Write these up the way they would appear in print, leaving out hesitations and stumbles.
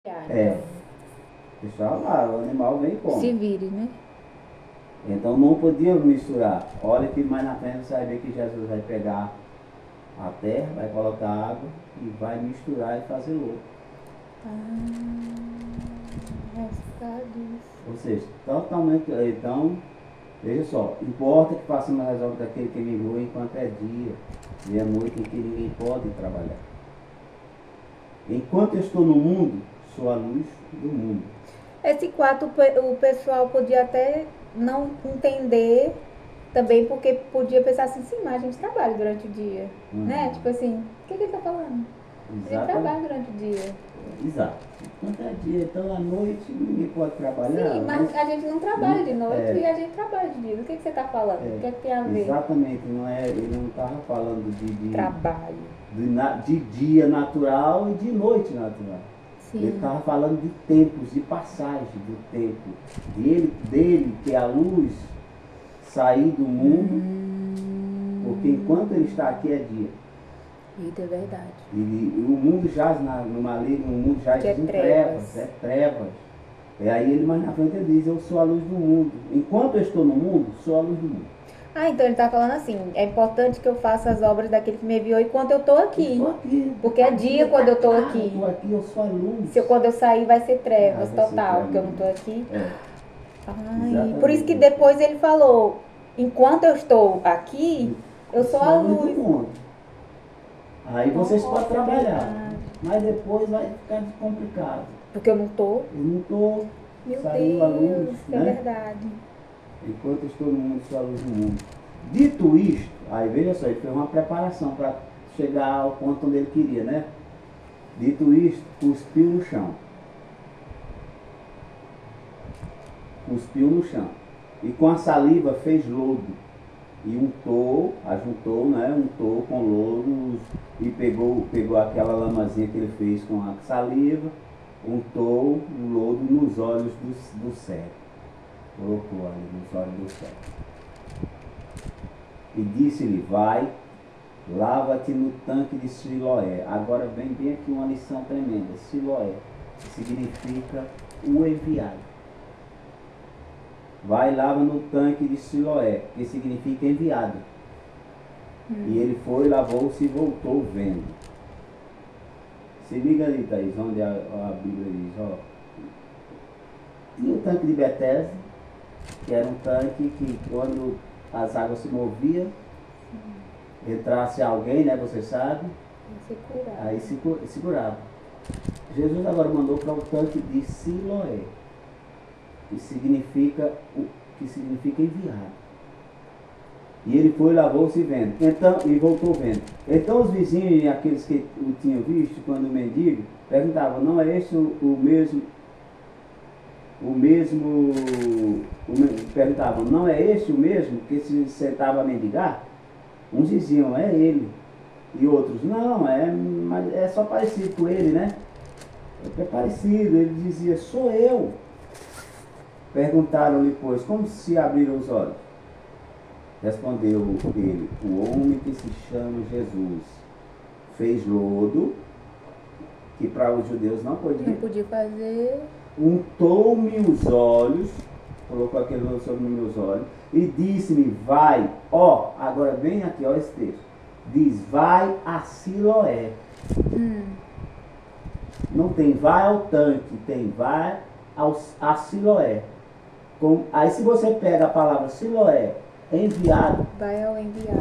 É, deixava lá, o animal vem e come. Se vire, né? Então não podia misturar. Olha que mais na frente você vai ver que Jesus vai pegar a terra, vai colocar água e vai misturar e fazer lodo. Resultado disso. Ou seja, totalmente. Então, veja só, importa que façamos as obras daquele que me enviou enquanto é dia e é noite em que ninguém pode trabalhar. Enquanto eu estou no mundo, sou a luz do mundo. Esse 4 o pessoal podia até não entender também, porque podia pensar assim, sim, mas a gente trabalha durante o dia, né? Tipo assim, o que ele tá falando? A gente trabalha durante o dia. Exato. Enquanto é dia, então à noite ninguém pode trabalhar. Sim, mas a gente não trabalha de noite e É. a gente trabalha de dia. O que você tá falando? O que é que tem a ver? Exatamente, não é, ele não estava falando de Trabalho. de dia natural e de noite natural. Sim. Ele estava falando de tempos, de passagem do tempo. Dele, que é a luz, sair do mundo, porque enquanto ele está aqui é dia. Isso é verdade. E o mundo jaz no maligno, o mundo jaz em trevas, é trevas. E aí ele mais na frente ele diz, eu sou a luz do mundo. Enquanto eu estou no mundo, sou a luz do mundo. Ah, então ele está falando assim, é importante que eu faça as obras daquele que me enviou enquanto eu estou aqui. Eu estou aqui. Porque é dia quando eu estou aqui. Eu estou aqui, eu sou a luz. Quando eu sair vai ser trevas vai ser total, trevas. porque eu não estou aqui. Exatamente. Por isso que depois ele falou, enquanto eu estou aqui, eu sou a luz. Do mundo. Aí vocês podem trabalhar, verdade. mas depois vai ficar complicado. Porque eu não estou. Eu não estou, Meu saiu a luz, Deus, é né? verdade. Enquanto eu estou no mundo, sou a luz do mundo. Dito isto, aí veja só, ele fez uma preparação para chegar ao ponto onde ele queria, né? Dito isto, cuspiu no chão. Cuspiu no chão. E com a saliva fez lodo. E ajuntou, né? Untou com lodo e pegou aquela lamazinha que ele fez com a saliva, untou o lodo nos olhos do cego. Colocou ali nos olhos do cego. E disse-lhe, vai, lava-te no tanque de Siloé. Agora vem bem aqui uma lição tremenda. Siloé significa o enviado. Vai, lava no tanque de Siloé, que significa enviado. E ele foi, lavou-se e voltou vendo. Se liga ali, Thaís, onde a Bíblia diz, ó. Tinha o tanque de Betesda, que era um tanque que quando as águas se moviam, entrasse alguém, né, você sabe, aí se curava. Jesus agora mandou para o tanque de Siloé, que significa enviado. E ele foi, lavou-se vendo. Então, e voltou vendo. Então os vizinhos e aqueles que o tinham visto, quando o mendigo, perguntavam, não é este perguntavam, não é este o mesmo que se sentava a mendigar? Uns diziam, é ele. E outros, não, mas é só parecido com ele, né? É parecido. Ele dizia, sou eu. Perguntaram-lhe, pois, como se abriram os olhos? Respondeu ele, o homem que se chama Jesus fez lodo, que para os judeus não podia fazer. Untou-me os olhos, colocou aquele lodo sobre os meus olhos, e disse-me, vai, agora vem aqui, esse texto, diz, vai a Siloé. Não tem vai ao tanque, tem vai a Siloé. Aí se você pega a palavra Siloé, enviado. Vai ao enviado.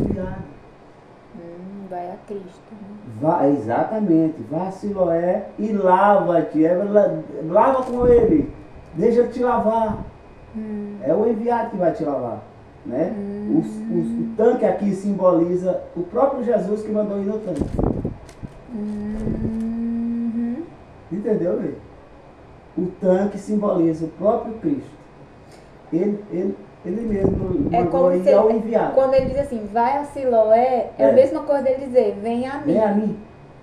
Vai a Cristo. Né? Exatamente. Vá a Siloé e lava-te. Lava com ele. Deixa te lavar. É o enviado que vai te lavar. Né? O tanque aqui simboliza o próprio Jesus que mandou ir no tanque. Entendeu, né? O tanque simboliza o próprio Cristo. Ele mesmo mandou ir ao enviado. Quando ele diz assim, vai a Siloé, é a mesma coisa dele dizer, vem a mim. Vem a mim.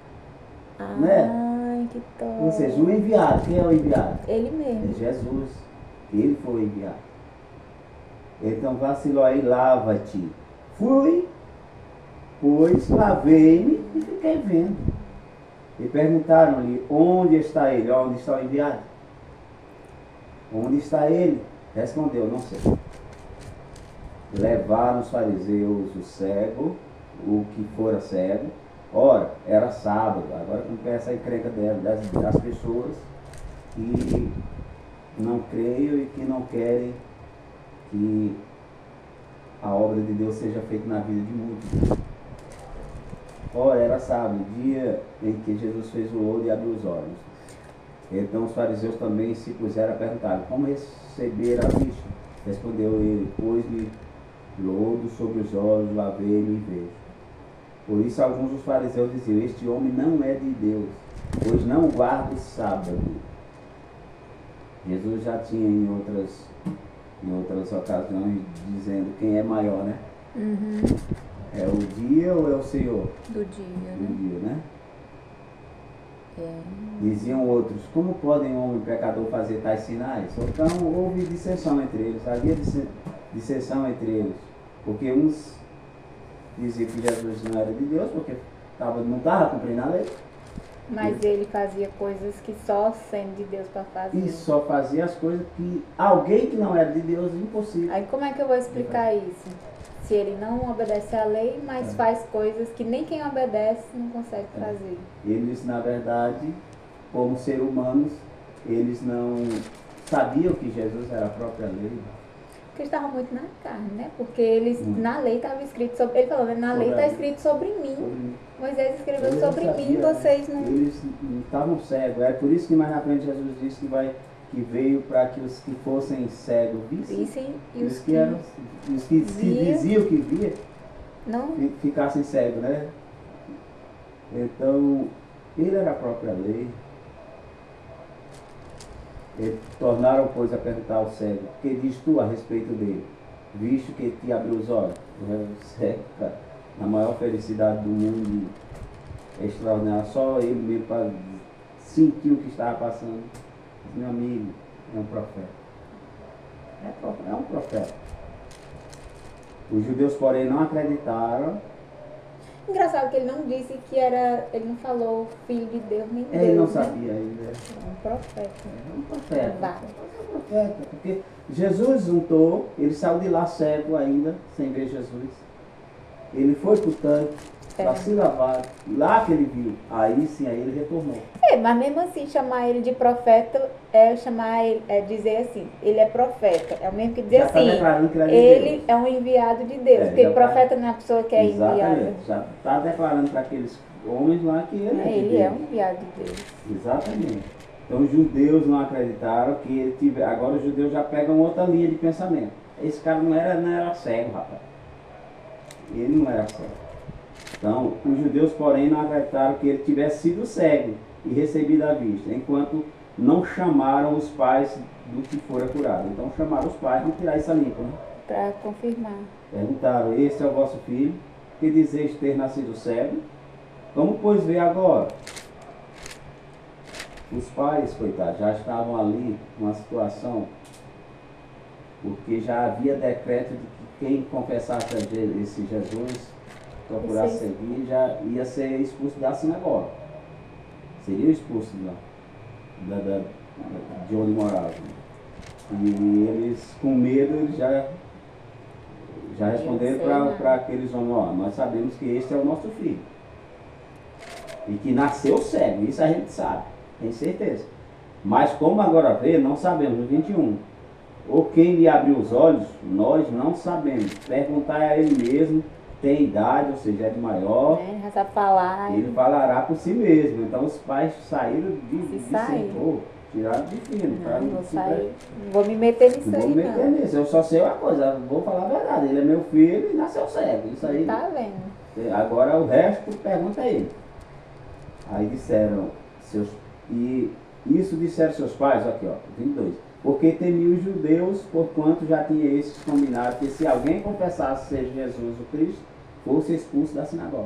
Ai, que top. Ou seja, o enviado, quem é o enviado? Ele mesmo. É Jesus. Ele foi o enviado. Então vá a Siloé e lava-te. Fui, pois lavei-me e fiquei vendo. E perguntaram-lhe, onde está ele? Onde está o enviado? Onde está ele? Respondeu, não sei. Levaram os fariseus o cego, o que fora cego. Ora, era sábado. Agora começa a encrenca das pessoas que não creem e que não querem que a obra de Deus seja feita na vida de muitos. Ora, era sábado, dia em que Jesus fez o lodo e abriu os olhos. Então os fariseus também se puseram a perguntar, como receber a vista? Respondeu ele, pôs-lhe lodo sobre os olhos, lavei-me e vejo. Por isso alguns dos fariseus diziam, este homem não é de Deus, pois não guarda o sábado. Jesus já tinha em outras ocasiões dizendo quem é maior, né? Uhum. É o dia ou é o Senhor? Do dia, Do dia, né? É. Diziam outros, como podem um homem pecador fazer tais sinais? Então houve dissensão entre eles, havia dissensão entre eles, porque uns diziam que Jesus não era de Deus, porque não estava cumprindo a lei. Mas ele fazia coisas que só sendo de Deus para fazer. E só fazia as coisas que alguém que não era de Deus, impossível. Aí como é que eu vou explicar isso? Se ele não obedece à lei, mas faz coisas que nem quem obedece não consegue fazer. Eles, na verdade, como seres humanos, eles não sabiam que Jesus era a própria lei. Porque eles estavam muito na carne, né? Porque eles, na lei estava escrito sobre... Ele falou, né? Na lei está escrito sobre mim. Moisés escreveu sobre mim, vocês não... Eles não estavam cegos. É por isso que mais na frente Jesus disse que veio para que os que fossem cegos vissem. E os que diziam que via, não ficassem cegos, né? Então, ele era a própria lei. Eles tornaram, pois, a perguntar ao cego, o que diz tu a respeito dele? Visto que te abriu os olhos. O cego, cara, a maior felicidade do mundo, extraordinária, só ele mesmo para sentir o que estava passando. Meu amigo, é um profeta. É um profeta. Os judeus, porém, não acreditaram. Engraçado que ele não disse que era, ele não falou filho de Deus nem Deus. Ele não sabia ainda. É um profeta. É um profeta. É um profeta. Porque Jesus juntou, ele saiu de lá cego ainda, sem ver Jesus. Ele foi pro tanque para se lavar. Lá que ele viu. Aí sim, aí ele retornou. Mas mesmo assim, chamar ele de profeta é chamar ele, é dizer assim, ele é profeta. É o mesmo que dizer já assim, ele é um enviado de Deus. Porque profeta não é a pessoa que é enviada. Já está declarando para aqueles homens lá que ele é de Deus. É um enviado de Deus. Exatamente. Então os judeus não acreditaram que ele tivesse. Agora os judeus já pegam outra linha de pensamento. Esse cara não era cego, rapaz. Ele não era cego. Então, os judeus, porém, não acreditaram que ele tivesse sido cego e recebido a vista, enquanto não chamaram os pais do que fora curado. Então, chamaram os pais, vamos tirar isso limpo, né? Para confirmar. Perguntaram, esse é o vosso filho, que dizeis ter nascido cego? Como, pois, vê agora? Os pais, coitados, já estavam ali numa situação, porque já havia decreto de que quem confessasse esse Jesus, procurasse seguir, já ia ser expulso da sinagoga. Seria expulso de onde morava. E eles, com medo, eles já responderam para aqueles homens, nós sabemos que este é o nosso filho. E que nasceu cego, isso a gente sabe, tem certeza. Mas como agora vê, não sabemos, no 21. Ou quem lhe abriu os olhos, nós não sabemos. Perguntai a ele mesmo, tem idade, ou seja, é de maior, já sabe falar. Ele falará por si mesmo. Então os pais saíram tiraram de fino. Não vou me meter nisso aí, não. Vou me meter nisso, eu só sei uma coisa, vou falar a verdade, ele é meu filho e nasceu cego. Isso aí. Tá vendo? Agora o resto, pergunta a ele. Aí disseram, isso disseram seus pais, aqui ó, 22. Porque temiam os judeus, porquanto já tinha esses combinado que se alguém confessasse ser Jesus o Cristo, fosse expulso da sinagoga.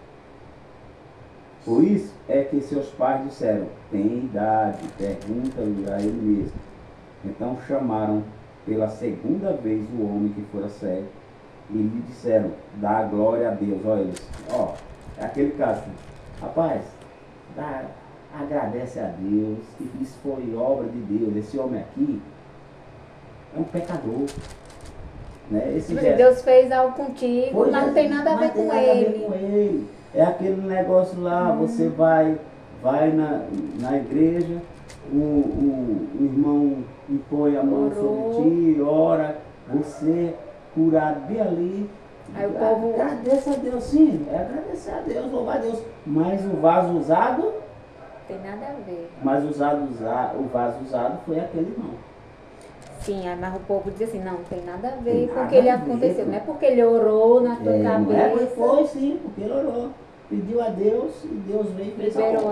Por isso é que seus pais disseram, tem idade, pergunta-lhe a ele mesmo. Então chamaram pela segunda vez o homem que fora cego e lhe disseram, dá glória a Deus. Olha eles, é aquele caso, rapaz, agradece a Deus, que isso foi obra de Deus. Esse homem aqui é um pecador. Né? Deus fez algo contigo, mas não tem nada a ver com ele. É aquele negócio lá, você vai na igreja, o irmão impõe a mão sobre ti, ora, você curado bem ali. Aí o povo... Agradeça a Deus, sim, agradecer a Deus, louvar a Deus. Mas o vaso usado... Tem nada a ver. Mas o vaso usado foi aquele irmão. Sim, mas o povo diz assim, não tem nada a ver com o que ele aconteceu. Não é porque ele orou na tua cabeça. Foi sim, porque ele orou. Pediu a Deus e Deus veio e fez liberou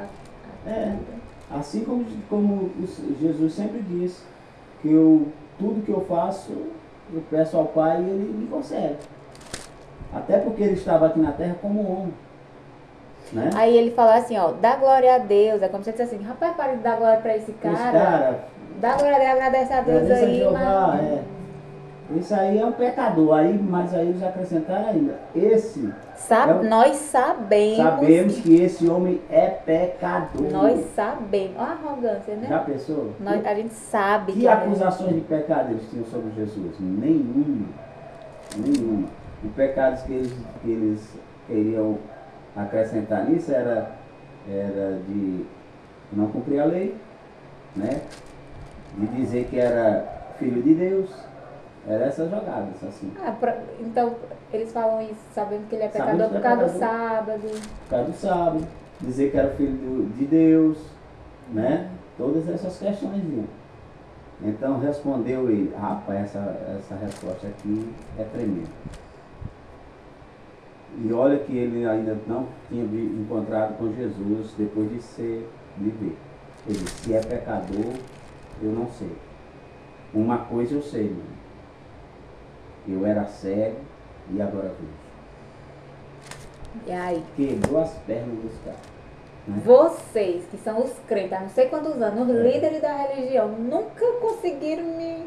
assim como Jesus sempre disse, que tudo que eu faço, eu peço ao Pai e Ele me concede. Até porque Ele estava aqui na terra como homem. Né? Aí ele fala assim, ó, dá glória a Deus. É como se você dissesse assim, rapaz, para de dar glória para esse cara. Dá glória a Deus, agradece a Deus aí. Jeová, Isso aí é um pecador. Mas aí eles acrescentaram ainda. Nós sabemos que esse homem é pecador. Nós sabemos. Olha a arrogância, né? Já pensou? A gente sabe. Que acusações de pecado eles tinham sobre Jesus? Nenhuma. Os pecados que eles queriam acrescentar nisso era de não cumprir a lei, né? De dizer que era filho de Deus. Era essas jogadas, assim. Então, eles falam isso, sabendo que ele é pecador por causa do sábado. Por causa do sábado. Dizer que era filho de Deus, né? Todas essas questões. Então, respondeu ele. Rapaz, essa resposta aqui é tremenda. E olha que ele ainda não tinha encontrado com Jesus depois de ver. Ele disse, se é pecador, eu não sei. Uma coisa eu sei, mano. Eu era cego e agora vejo. E aí? Quebrou as pernas dos caras. Né? Vocês, que são os crentes há não sei quantos anos, os líderes da religião, nunca conseguiram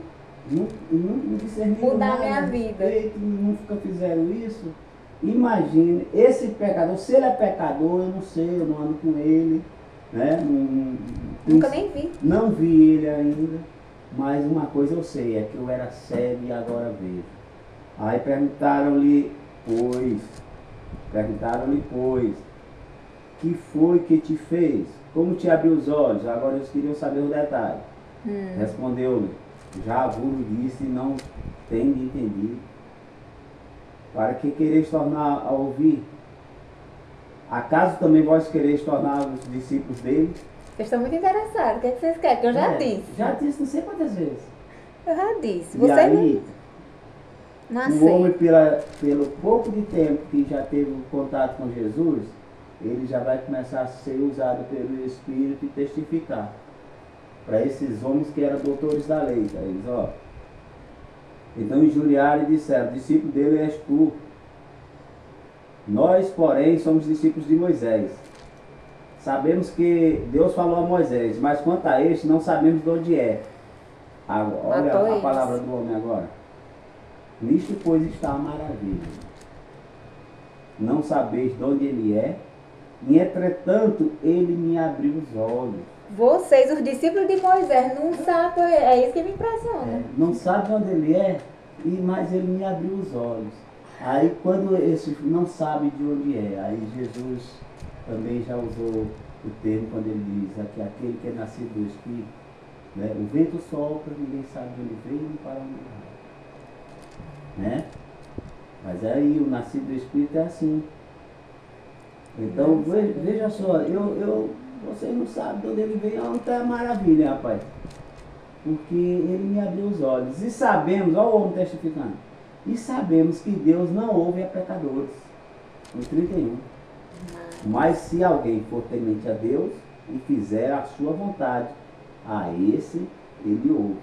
mudar minha vida. Nunca fizeram isso. Imagine, esse pecador, se ele é pecador, eu não sei, eu não ando com ele. Né? Nunca nem vi. Não vi ele ainda. Mas uma coisa eu sei, é que eu era cego e agora vejo. Aí perguntaram-lhe, pois, que foi que te fez? Como te abriu os olhos? Agora eles queriam saber o detalhe. Respondeu-lhe, já vos disse e não tenho entendido. Para que quereis tornar a ouvir? Acaso também vós quereis tornar os discípulos dele? Vocês estão muito interessados. O que é que vocês querem? Que eu já disse. Já disse não sei quantas vezes. Eu já disse. E aí, não o homem, pelo pouco de tempo que já teve contato com Jesus, ele já vai começar a ser usado pelo Espírito e testificar. Para esses homens que eram doutores da lei. Para eles, ó. Então injuriaram e disseram, discípulo dele és tu. Nós, porém, somos discípulos de Moisés. Sabemos que Deus falou a Moisés, mas quanto a este, não sabemos de onde é. Olha a palavra do homem agora. Nisto, pois, está a maravilha. Não sabeis de onde ele é, e entretanto, ele me abriu os olhos. Vocês, os discípulos de Moisés, não sabem, é isso que me impressiona. Não sabem de onde ele é, mas ele me abriu os olhos. Aí, quando esse não sabe de onde é, aí Jesus também já usou o termo quando ele diz que aquele que é nascido do Espírito, né? O vento sopra, ninguém sabe de onde veio e para onde vai. Né? Mas aí o nascido do Espírito é assim. Então, veja só, você não sabe de onde ele veio, é uma maravilha, rapaz. Porque ele me abriu os olhos. E sabemos, olha o homem testificando, e sabemos que Deus não ouve a pecadores. No 31. Mas se alguém for temente a Deus e fizer a sua vontade, a esse ele ouve.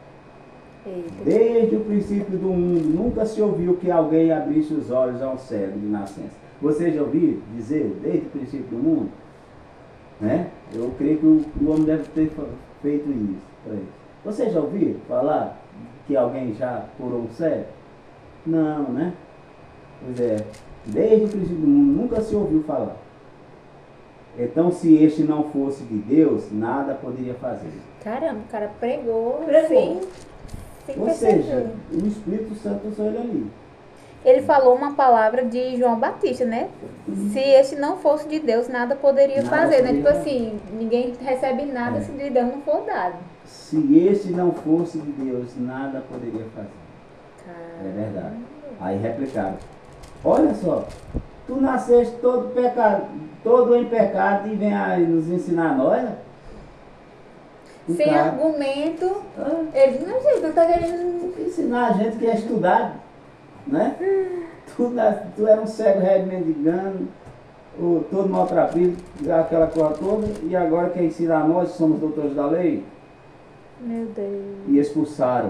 Desde o princípio do mundo, nunca se ouviu que alguém abrisse os olhos a um cego de nascença. Você já ouviu dizer, desde o princípio do mundo? Né? Eu creio que o homem deve ter feito isso para ele. Você já ouviu falar que alguém já curou um cego? Não, né? Pois é, desde o princípio do mundo nunca se ouviu falar. Então, se este não fosse de Deus, nada poderia fazer. Caramba, o cara pregou sem Ou perceber. seja, o Espírito Santo usou ele ali. Ele falou uma palavra de João Batista, né? Se este não fosse de Deus, nada poderia fazer, né? Tipo assim, ninguém recebe nada se de Deus não for dado. Se este não fosse de Deus, nada poderia fazer. É verdade. Aí replicaram. Olha só, tu nasceste todo em pecado e vem aí nos ensinar nós, né? Sem argumento, ele não, gente, não tá querendo ensinar a gente que é estudado, né? Tu era um cego mendigando, todo maltrapilho, aquela coisa toda, e agora quer ensinar nós que somos doutores da lei? Meu Deus. E expulsaram.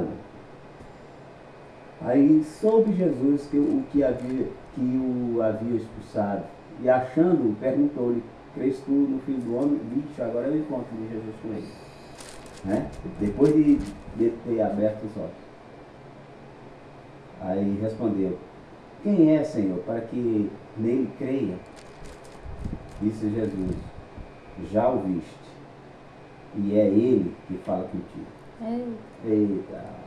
Aí soube Jesus que o havia expulsado. E achando, perguntou-lhe, crês tu no Filho do Homem? Vixe, agora eu encontro de Jesus com ele. Né? Depois de ter aberto os olhos. Aí respondeu, quem é, Senhor, para que nele creia? Disse Jesus, já o viste, e é ele que fala contigo. Eita!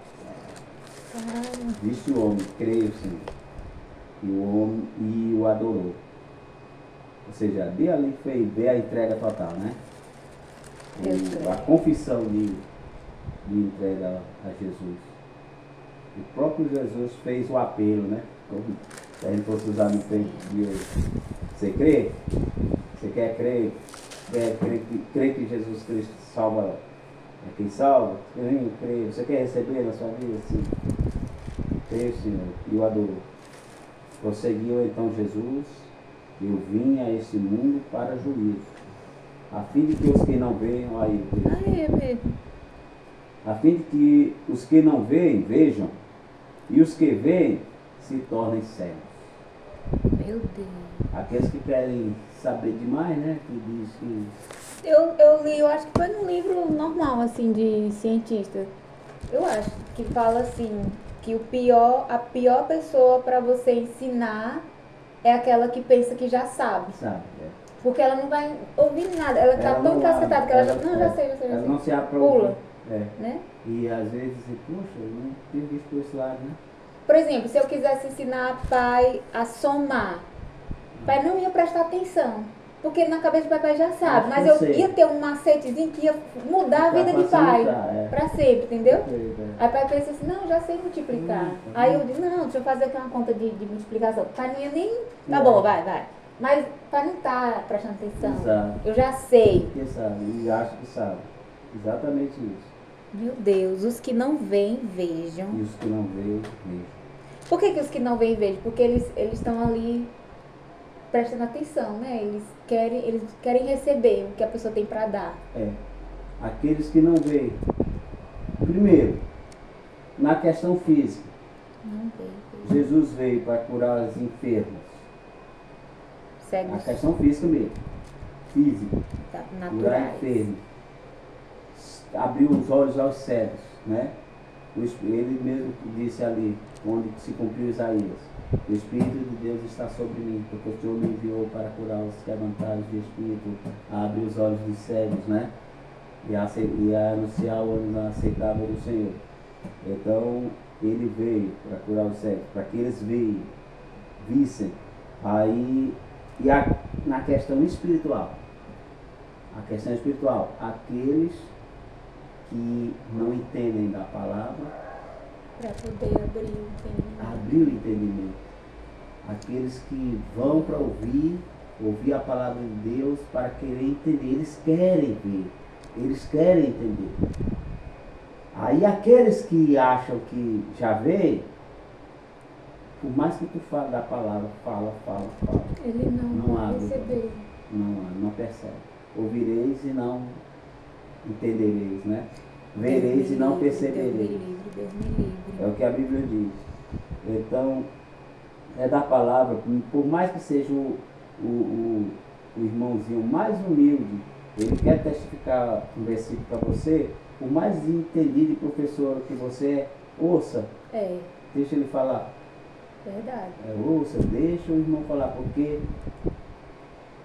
Disse o homem, creio, Senhor. E o homem o adorou. Ou seja, ali foi a entrega total, né? A confissão de entrega a Jesus. O próprio Jesus fez o apelo, né? Como se a gente fosse usar no tempo de hoje. Você crê? Você quer crer? Crê que Jesus Cristo salva quem salva? Crê. Você quer receber na sua vida? Sim. Crê, Senhor. E o adorou. Prosseguiu então Jesus. Eu vim a esse mundo para juízo, a fim de que os que não veem, aí, a fim de que os que não veem, vejam, e os que veem se tornem cegos. Meu Deus. Aqueles que querem saber demais, né? Que diz que... Eu li, eu acho que foi num livro normal, assim, de cientista. Eu acho que fala assim, que a pior pessoa para você ensinar é aquela que pensa que já sabe. Porque ela não vai ouvir nada. Ela tá tão encasquetada que ela já sei. Ela não se aprova. Pula. Né? E às vezes, poxa, eu não tenho visto por esse lado, né? Por exemplo, se eu quisesse ensinar pai a somar, pai não ia prestar atenção. Porque na cabeça do papai já sabe. Mas eu ia ter um macetezinho que ia mudar a vida de pai. Pra sempre, entendeu? Aí o pai pensa assim, não, já sei multiplicar. Aí eu digo, não, deixa eu fazer aqui uma conta de multiplicação. O pai não ia nem... Tá bom, vai. Mas o pai não tá prestando atenção. Exato. Eu já sei. Porque sabe, e acho que sabe. Exatamente isso. Meu Deus, os que não veem, vejam. E os que não veem, vejam. Por que os que não veem, vejam? Porque eles estão ali prestando atenção, né? Eles querem receber o que a pessoa tem para dar. Aqueles que não veem. Primeiro, na questão física. Não veem. Jesus veio para curar os enfermos. Cegos. A questão física mesmo. Física. Curar enfermos. Abriu os olhos aos cegos, né? Ele mesmo disse ali, onde se cumpriu Isaías. O Espírito de Deus está sobre mim, porque o Senhor me enviou para curar os quebrantados de espírito, a abrir os olhos dos cegos, né? E a anunciar o ano aceitável do Senhor. Então, ele veio para curar os cegos, para que eles vissem. Aí, na questão espiritual, aqueles que não entendem da palavra, para poder abrir o entendimento. Aqueles que vão para ouvir a palavra de Deus para querer entender. Eles querem ver, eles querem entender. Aí aqueles que acham que já veem, por mais que tu fale da palavra, fala. Ele não abre, percebe. Não percebe. Ouvireis e não entendereis, né? Vereis e não percebereis. Deus me livre. É o que a Bíblia diz. Então, é da palavra, por mais que seja o irmãozinho mais humilde, ele quer testificar um versículo para você, por mais entendido e professor que você é, ouça. Deixa ele falar. Verdade. Ouça, deixa o irmão falar, porque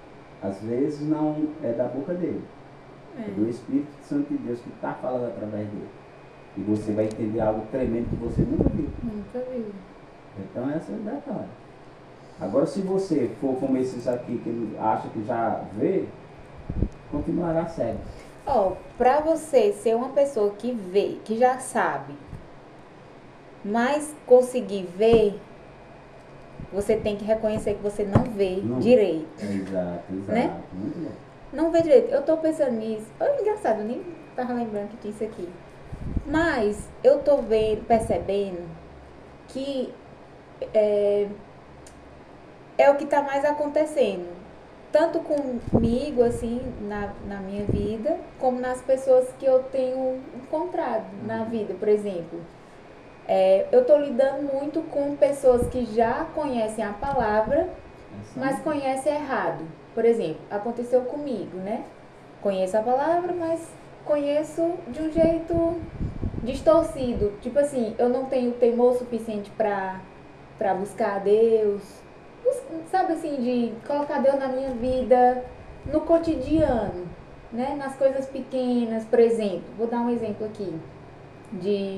às vezes não é da boca dele. É do Espírito Santo de Deus que está falando através dele. E você vai entender algo tremendo que você nunca viu. Nunca viu. Então essa é a detalhe. Agora se você for como esses aqui que acha que já vê, continuará cego. Para você ser uma pessoa que vê, que já sabe, mas conseguir ver, você tem que reconhecer que você não vê direito. Exato. Né? Muito bom. Não vê direito. Eu tô pensando nisso. Engraçado, eu nem tava lembrando que tinha isso aqui. Mas eu tô percebendo que é o que tá mais acontecendo. Tanto comigo, assim, na minha vida, como nas pessoas que eu tenho encontrado na vida. Por exemplo, eu tô lidando muito com pessoas que já conhecem a palavra, mas conhecem errado. Por exemplo, aconteceu comigo, né? Conheço a palavra, mas conheço de um jeito distorcido. Tipo assim, eu não tenho temor suficiente pra buscar a Deus. Sabe assim, de colocar Deus na minha vida, no cotidiano, né? Nas coisas pequenas, por exemplo. Vou dar um exemplo aqui. De,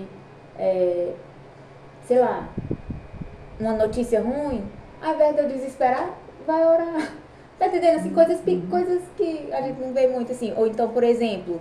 sei lá, uma notícia ruim. Ao invés de eu desesperar, vai orar. Tá entendendo? Assim, coisas que a gente não vê muito, assim. Ou então, por exemplo,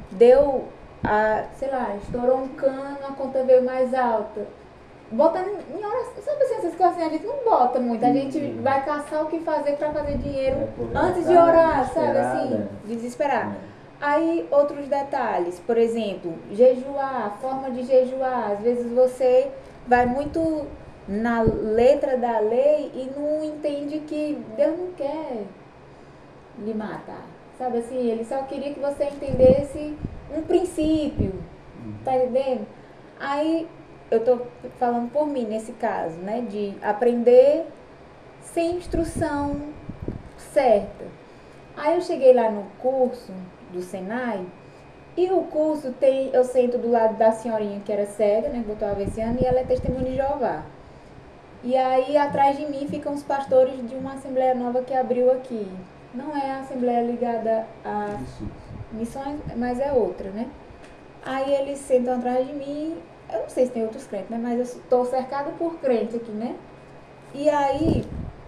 sei lá, estourou um cano, a conta veio mais alta. Bota em oração. Sabe assim, essas coisas assim, a gente não bota muito. A gente vai caçar o que fazer pra fazer dinheiro antes de orar, sabe assim? Desesperar. Aí, outros detalhes. Por exemplo, jejuar, forma de jejuar. Às vezes você vai muito na letra da lei e não entende que Deus não quer lhe matar, sabe assim, ele só queria que você entendesse um princípio, tá entendendo? Aí eu tô falando por mim nesse caso, né, de aprender sem instrução certa. Aí eu cheguei lá no curso do Senai e o curso eu sento do lado da senhorinha que era cega, né, que eu tava esse ano, e ela é testemunha de Jeová. E aí, atrás de mim, ficam os pastores de uma assembleia nova que abriu aqui. Não é a assembleia ligada a missões, mas é outra, né? Aí eles sentam atrás de mim. Eu não sei se tem outros crentes, né? Mas eu estou cercada por crentes aqui, né? E aí,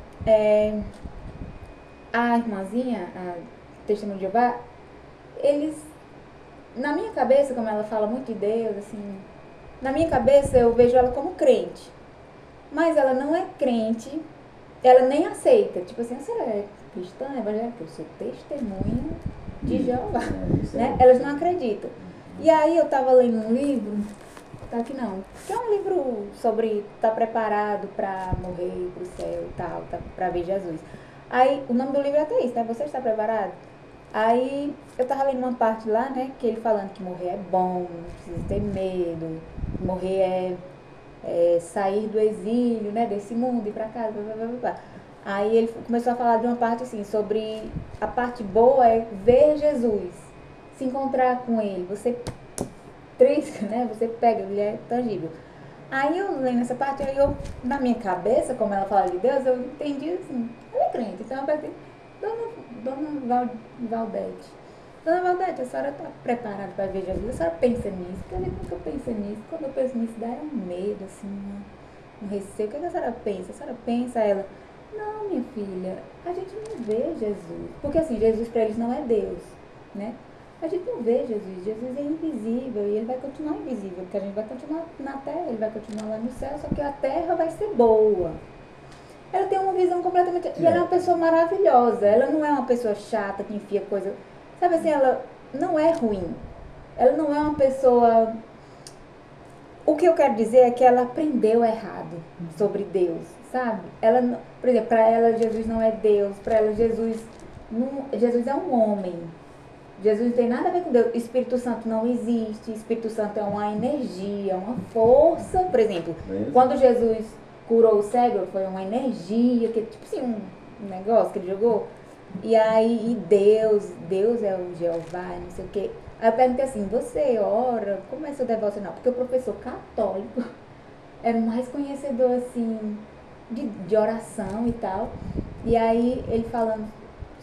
a irmãzinha, a testemunha de Jeová, eles... Na minha cabeça, como ela fala muito de Deus, assim... Na minha cabeça, eu vejo ela como crente. Mas ela não é crente, ela nem aceita. Tipo assim, você é cristã, evangélica? Eu sou testemunha de Jeová. Né? Elas não acreditam. E aí eu tava lendo um livro, tá aqui não, que é um livro sobre estar preparado para morrer pro céu e tal, para ver Jesus. Aí o nome do livro é até isso, né? Você está preparado? Aí eu tava lendo uma parte lá, né, que ele falando que morrer é bom, não precisa ter medo, morrer é sair do exílio, né, desse mundo, ir pra casa, blá, blá, blá, blá. Aí ele começou a falar de uma parte assim, sobre a parte boa é ver Jesus, se encontrar com ele, você trisca, né, você pega, ele é tangível. Aí eu lendo essa parte, aí eu, na minha cabeça, como ela fala de Deus, eu entendi assim, ela é crente, então eu pensei, Dona Valdete, a senhora está preparada para ver Jesus? A senhora pensa nisso? Porque a gente nunca pensa nisso. Quando eu penso nisso, dá um medo, assim, um receio. O que a senhora pensa? A senhora pensa, ela... Não, minha filha, a gente não vê Jesus. Porque, assim, Jesus para eles não é Deus, né? A gente não vê Jesus. Jesus é invisível e ele vai continuar invisível. Porque a gente vai continuar na terra, ele vai continuar lá no céu, só que a terra vai ser boa. Ela tem uma visão completamente... E ela é uma pessoa maravilhosa. Ela não é uma pessoa chata que enfia coisa... Sabe assim, ela não é ruim. Ela não é uma pessoa... O que eu quero dizer é que ela aprendeu errado sobre Deus, sabe? Ela, por exemplo, para ela Jesus não é Deus. Para ela Jesus é um homem. Jesus não tem nada a ver com Deus. Espírito Santo não existe. Espírito Santo é uma energia, uma força. Por exemplo, quando Jesus curou o cego, foi uma energia, que tipo assim, um negócio que ele jogou. E aí, Deus é o Jeová, não sei o quê. Aí eu perguntei assim, você ora, como é seu devocional? Porque o professor católico era o mais conhecedor, assim, de oração e tal. E aí, ele falando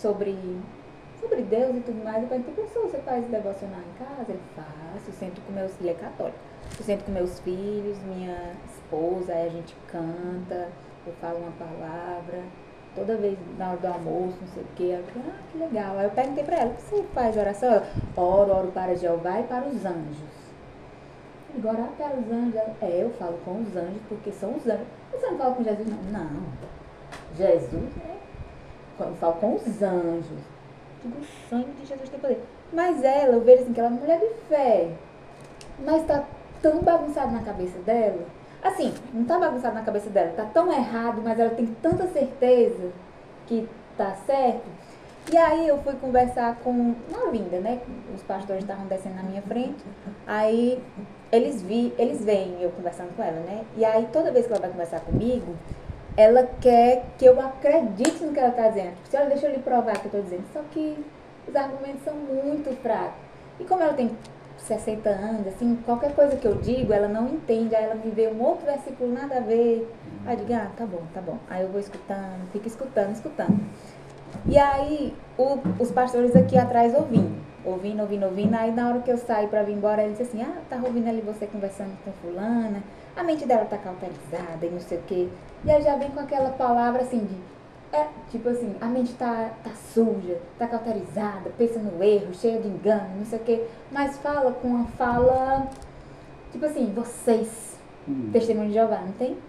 sobre Deus e tudo mais, eu perguntei, professor, você faz devocional em casa? Ele faz, eu sento com meus filhos, ele é católico, eu sento com meus filhos, minha esposa, aí a gente canta, eu falo uma palavra, toda vez na hora do almoço, não sei o quê, eu falei, que legal. Aí eu perguntei pra ela, o que você faz oração? Ela, oro para Jeová e para os anjos. Eu digo, orar para os anjos? Eu falo com os anjos, porque são os anjos. Você não fala com Jesus? Não. Jesus, eu falo com os anjos. Digo, o sangue de Jesus tem poder. Mas ela, eu vejo assim, que ela é uma mulher de fé. Mas tá tão bagunçado na cabeça dela. Assim, não tá bagunçado na cabeça dela, tá tão errado, mas ela tem tanta certeza que tá certo. E aí eu fui conversar com uma vinda, né? Os pastores estavam descendo na minha frente. Aí eles veem eu conversando com ela, né? E aí toda vez que ela vai conversar comigo, ela quer que eu acredite no que ela está dizendo. Tipo, senhora, deixa eu lhe provar o que eu estou dizendo. Só que os argumentos são muito fracos. E como ela tem 60 anos, assim, qualquer coisa que eu digo, ela não entende. Aí ela me vê um outro versículo, nada a ver. Aí eu digo, tá bom. Aí eu vou escutando, fico escutando. E aí, os pastores aqui atrás ouvindo. Aí na hora que eu saio pra vir embora, ele disse assim, tá ouvindo ali você conversando com fulana, a mente dela tá cauterizada e não sei o quê. E aí já vem com aquela palavra assim tipo assim, a mente tá suja, tá cauterizada, pensa no erro, cheia de engano, não sei o quê. Mas fala com uma fala, tipo assim, vocês, testemunho de Jeová, não tem?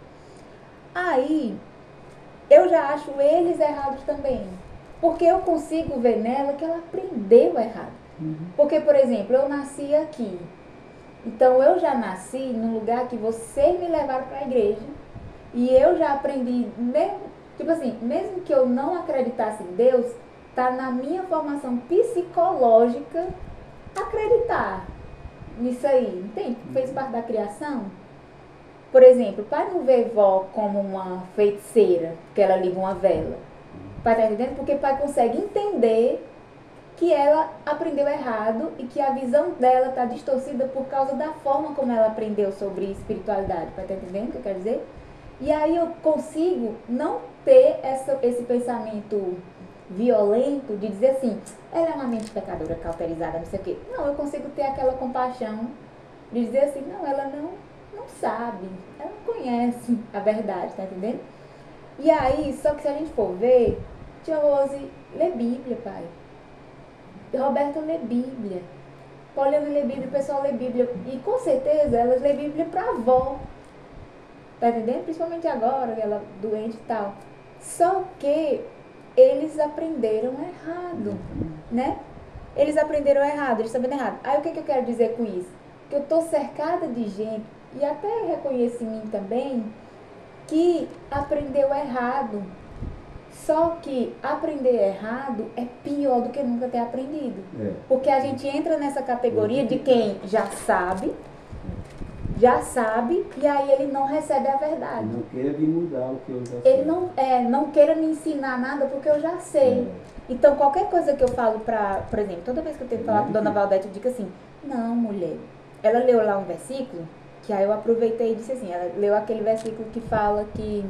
Aí, eu já acho eles errados também. Porque eu consigo ver nela que ela aprendeu errado. Porque, por exemplo, eu nasci aqui. Então, eu já nasci num lugar que vocês me levaram para a igreja. E eu já aprendi, mesmo que eu não acreditasse em Deus, tá na minha formação psicológica acreditar nisso aí. Entende? Fez parte da criação. Por exemplo, o pai não vê vó como uma feiticeira, que ela liga uma vela. O pai tá entendendo? Porque o pai consegue entender que ela aprendeu errado e que a visão dela está distorcida por causa da forma como ela aprendeu sobre espiritualidade. Pai tá entendendo o que eu quero dizer? E aí eu consigo não ter esse pensamento violento de dizer assim, ela é uma mente pecadora, cauterizada, não sei o quê. Não, eu consigo ter aquela compaixão de dizer assim, não, ela não sabe, ela não conhece a verdade, tá entendendo? E aí, só que se a gente for ver, tia Rose lê Bíblia, pai. Roberta lê Bíblia. Poliana lê Bíblia, o pessoal lê Bíblia. E com certeza elas lê Bíblia pra avó. Tá entendendo? Principalmente agora, ela doente e tal. Só que eles aprenderam errado, né? Eles aprenderam errado, eles estão vendo errado. Aí o que eu quero dizer com isso? Que eu tô cercada de gente, e até reconheço em mim também, que aprendeu errado. Só que aprender errado é pior do que nunca ter aprendido. Porque a gente entra nessa categoria de quem já sabe, e aí ele não recebe a verdade. Não queira vir mudar o que eu já sei. Ele não queira me ensinar nada porque eu já sei. Então, qualquer coisa que eu falo por exemplo, toda vez que eu tenho que falar com Dona Valdete, eu digo assim, não, mulher. Ela leu lá um versículo, que aí eu aproveitei e disse assim, ela leu aquele versículo que fala que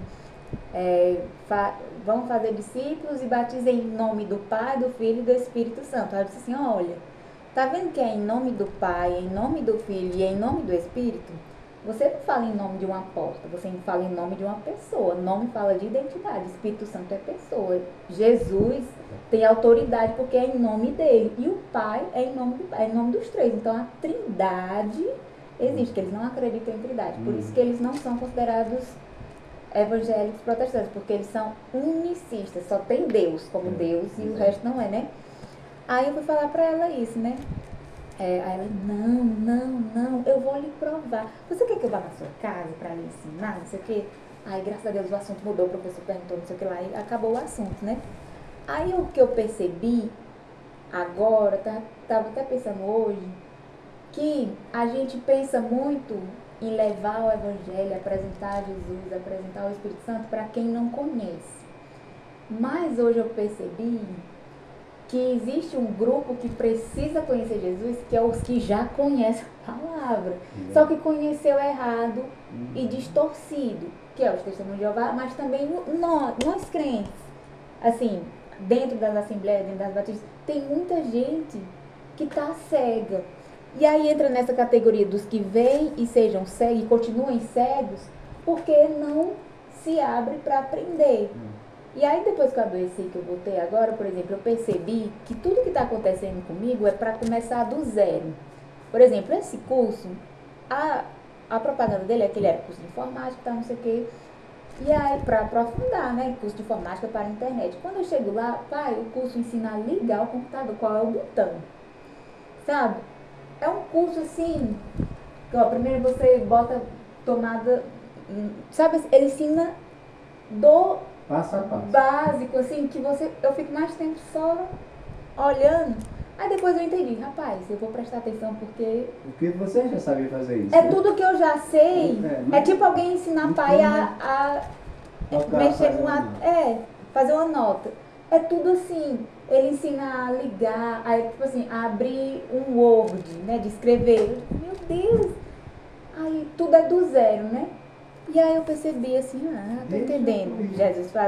vão fazer discípulos e batizem em nome do Pai, do Filho e do Espírito Santo. Ela disse assim, olha, tá vendo que é em nome do Pai, em nome do Filho e em nome do Espírito? Você não fala em nome de uma porta, você fala em nome de uma pessoa. Nome fala de identidade, Espírito Santo é pessoa. Jesus tem autoridade porque é em nome dele. E o Pai é em nome dos três. Então a Trindade existe, que eles não acreditam em Trindade. Por isso que eles não são considerados evangélicos protestantes, porque eles são unicistas, só tem Deus como Deus e o resto não é, né? Aí eu fui falar pra ela isso, né? Aí ela, não, eu vou lhe provar. Você quer que eu vá na sua casa pra lhe ensinar, não sei o quê? Aí, graças a Deus, o assunto mudou, o professor perguntou, não sei o que lá, e acabou o assunto, né? Aí o que eu percebi agora, tava até pensando hoje, que a gente pensa muito em levar o Evangelho, apresentar Jesus, apresentar o Espírito Santo para quem não conhece. Mas hoje eu percebi que existe um grupo que precisa conhecer Jesus, que é os que já conhecem a palavra, só que conheceu errado e distorcido, que é os testemunhos de Jeová, mas também nós crentes. Assim, dentro das assembleias, dentro das batistas, tem muita gente que está cega. E aí entra nessa categoria dos que vêm e sejam cegos e continuem cegos, porque não se abre para aprender. E aí depois que eu adoeci, que eu voltei agora, por exemplo, eu percebi que tudo que está acontecendo comigo é para começar do zero. Por exemplo, esse curso, a propaganda dele é que ele era curso de informática, tá, não sei o quê. E aí, para aprofundar, né, curso de informática para a internet. Quando eu chego lá, pai, o curso ensina a ligar o computador, qual é o botão, sabe? É um curso assim, que, ó, primeiro você bota tomada, sabe, ele ensina do passo a passo, básico, assim, que eu fico mais tempo só olhando. Aí depois eu entendi, rapaz, eu vou prestar atenção porque você já sabia fazer isso. É, né? tudo que eu já sei. É tipo alguém ensinar pai a mexer numa. Fazer uma nota. É tudo assim. Ele ensina a ligar, tipo assim, a abrir um Word, né? De escrever. Meu Deus! Aí tudo é do zero, né? E aí eu percebi assim, tô entendendo o que Jesus faz.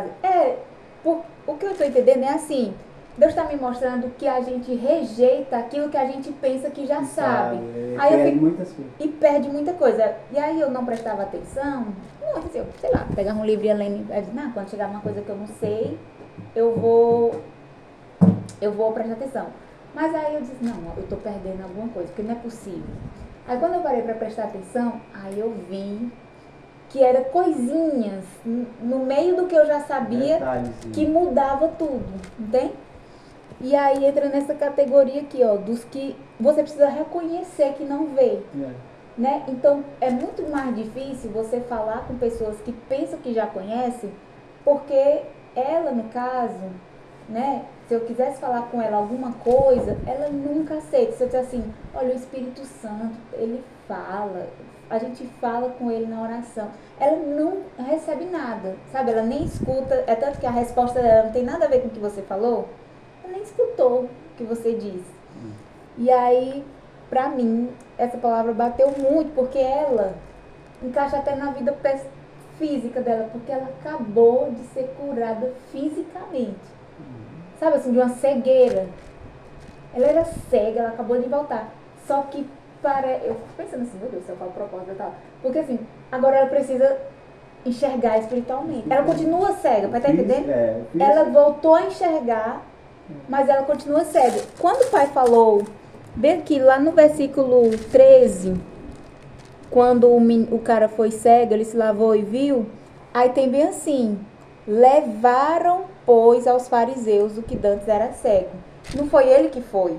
O que eu tô entendendo é assim. Deus está me mostrando que a gente rejeita aquilo que a gente pensa que já sabe. Aí perde muitas coisas. E perde muita coisa. E aí eu não prestava atenção. Não, assim, sei lá, pegava um livro e ia lendo. Não, quando chegar uma coisa que eu não sei, eu vou prestar atenção. Mas aí eu disse, não, eu estou perdendo alguma coisa, porque não é possível. Aí quando eu parei para prestar atenção, aí eu vi que era coisinhas no meio do que eu já sabia que mudava tudo, entende? E aí entra nessa categoria aqui, ó, dos que você precisa reconhecer que não vê, né? Então, é muito mais difícil você falar com pessoas que pensam que já conhecem, porque ela, no caso, né, se eu quisesse falar com ela alguma coisa, ela nunca aceita. Se eu disser assim, olha, o Espírito Santo, ele fala, a gente fala com ele na oração, ela não recebe nada, sabe? Ela nem escuta, é tanto que a resposta dela não tem nada a ver com o que você falou, ela nem escutou o que você disse. E aí, pra mim, essa palavra bateu muito, porque ela encaixa até na vida física dela, porque ela acabou de ser curada fisicamente. Sabe assim, de uma cegueira. Ela era cega, ela acabou de voltar. Só que eu fico pensando assim, meu Deus, se eu falo propósito e tal. Porque assim, agora ela precisa enxergar espiritualmente. Ela continua cega, tá entendendo? Ela voltou a enxergar, mas ela continua cega. Quando o pai falou, bem aqui, lá no versículo 13, quando o cara foi cego, ele se lavou e viu, aí tem bem assim, levaram, pois, aos fariseus o que dantes era cego. Não foi ele que foi.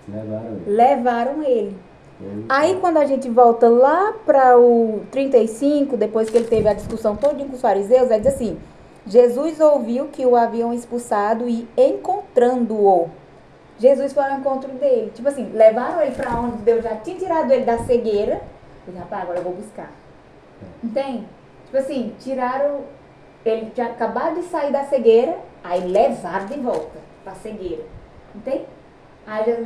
Levaram ele. Aí quando a gente volta lá para o 35, depois que ele teve a discussão toda com os fariseus, ele diz assim, Jesus ouviu que o haviam expulsado e encontrando-o. Jesus foi ao encontro dele. Tipo assim, levaram ele para onde Deus já tinha tirado ele da cegueira. E rapaz, agora eu vou buscar. Entende? Tipo assim, tiraram, ele tinha acabado de sair da cegueira, aí levaram de volta para a cegueira. Entende? Aí Jesus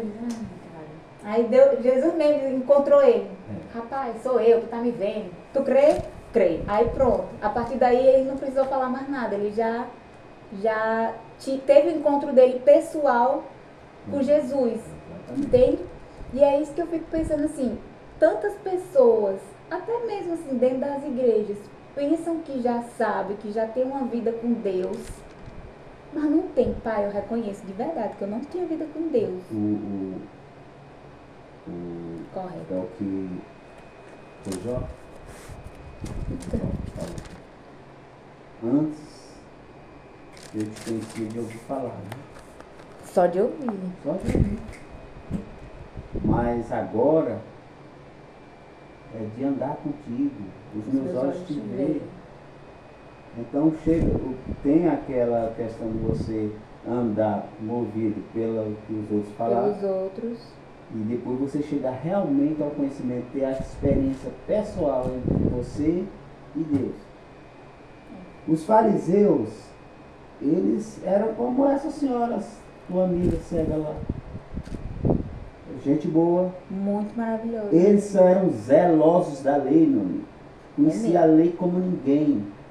Aí Jesus mesmo encontrou ele. Rapaz, sou eu, tu tá me vendo. Tu crê? Crê. Aí pronto. A partir daí ele não precisou falar mais nada. Ele já teve o encontro dele pessoal com Jesus. Entende? E é isso que eu fico pensando assim. Tantas pessoas, até mesmo assim dentro das igrejas, pensam que já sabe, que já tem uma vida com Deus. Mas não tem, pai, eu reconheço de verdade que eu não tinha vida com Deus. Correto. É o que o Jó antes eu te conhecia de ouvir falar, né? Só de ouvir. Só de ouvir. Mas agora é de andar contigo, os meus olhos te veem. Então tem aquela questão de você andar movido pelo que os outros falaram. Pelos outros. E depois você chegar realmente ao conhecimento, ter a experiência pessoal entre você e Deus. Os fariseus, eles eram como essa senhora, tua amiga cega lá. Gente boa. Muito maravilhoso. Eles eram zelosos da lei, meu amigo. Conhecia a lei como ninguém.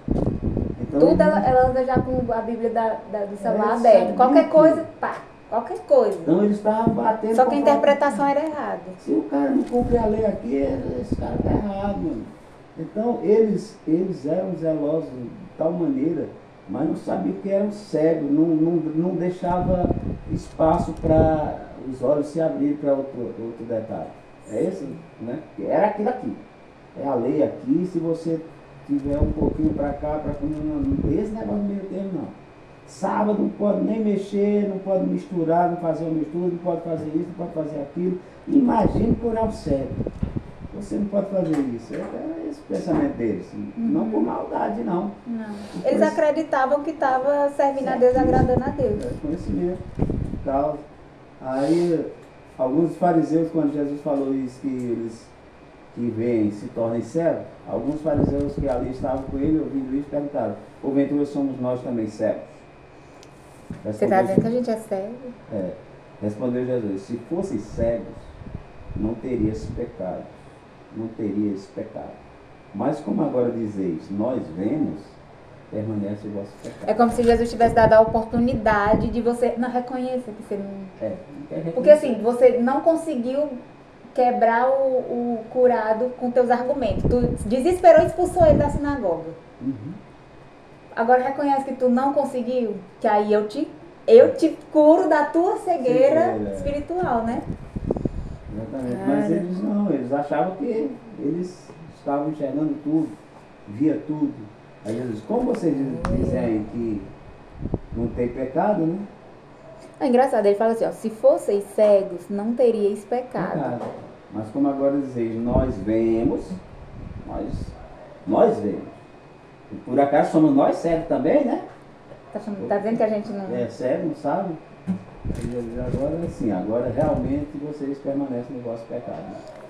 Então, tudo ela anda já com a Bíblia do celular aberta. Qualquer coisa, pá. Qualquer coisa. Então eles estavam batendo. Só que a interpretação era errada. Se o cara não cumpre a lei aqui, esse cara está errado, mano. Então eles eram zelosos de tal maneira, mas não sabiam que eram cegos, não deixava espaço para os olhos se abrirem para outro detalhe. É esse, né? Era aquilo aqui. É a lei aqui, se você tiver um pouquinho para cá, para cá, não tem esse negócio no meio termo, não. Sábado não pode nem mexer, não pode misturar, não fazer uma mistura, não pode fazer isso, não pode fazer aquilo. Imagine curar o cego. Você não pode fazer isso. É esse o pensamento deles. Não por maldade, não. Eles acreditavam que estava servindo a Deus, agradando a Deus. É conhecimento, tal. Aí, alguns fariseus, quando Jesus falou isso, que eles que veem se tornem cegos, alguns fariseus que ali estavam com ele, ouvindo isso, perguntaram: porventura somos nós também cegos? Você está dizendo que a gente é cego? Respondeu Jesus: se fossem cegos, não terias pecado. Não terias pecado. Mas como agora dizeis, nós vemos, permanece o vosso pecado. É como se Jesus tivesse dado a oportunidade de você não reconhecer que você não. Não quer reconhecer. Porque assim, você não conseguiu quebrar o curado com teus argumentos. Tu desesperou e expulsou ele da sinagoga. Agora reconhece que tu não conseguiu, que aí eu te curo da tua cegueira espiritual, né? Exatamente. Mas eles não, eles achavam que eles estavam enxergando tudo, via tudo. Aí Jesus, como vocês dizem aí que não tem pecado, né? É engraçado, ele fala assim, ó, se fosseis cegos, não teríeis pecado. Mas como agora dizeis, nós vemos. E por acaso somos nós cegos também, né? Tá dizendo que a gente não... É cego, não sabe? Agora sim, agora realmente vocês permanecem no vosso pecado.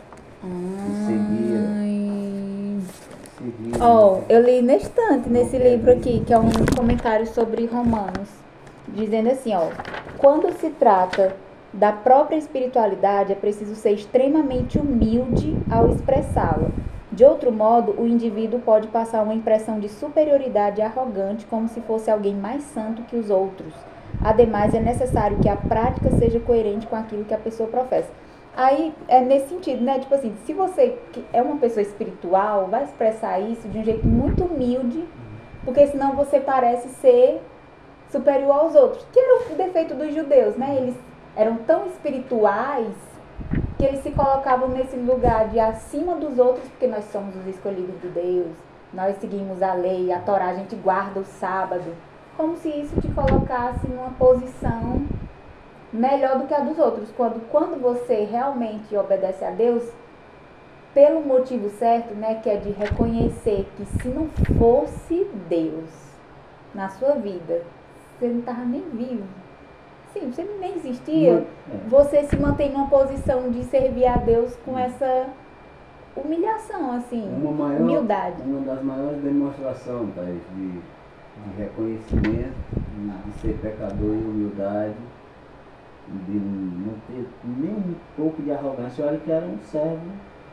Eu li nesse livro aqui, que é um comentário sobre Romanos, dizendo assim, ó, quando se trata da própria espiritualidade, é preciso ser extremamente humilde ao expressá-la. De outro modo, o indivíduo pode passar uma impressão de superioridade arrogante, como se fosse alguém mais santo que os outros. Ademais, é necessário que a prática seja coerente com aquilo que a pessoa professa. Aí, é nesse sentido, né? Tipo assim, se você é uma pessoa espiritual, vai expressar isso de um jeito muito humilde, porque senão você parece ser superior aos outros. Que era o defeito dos judeus, né? Eles eram tão espirituais que eles se colocavam nesse lugar de acima dos outros, porque nós somos os escolhidos de Deus, nós seguimos a lei, a Torá, a gente guarda o sábado, como se isso te colocasse numa posição melhor do que a dos outros. Quando você realmente obedece a Deus, pelo motivo certo, né, que é de reconhecer que se não fosse Deus na sua vida, você não estava nem vivo. Sim, você nem existia. Você se mantém numa posição de servir a Deus com essa humilhação, assim, humildade. Uma das maiores demonstrações, Thaís, de reconhecimento, de ser pecador e humildade, de não ter nem um pouco de arrogância. Olha que era um servo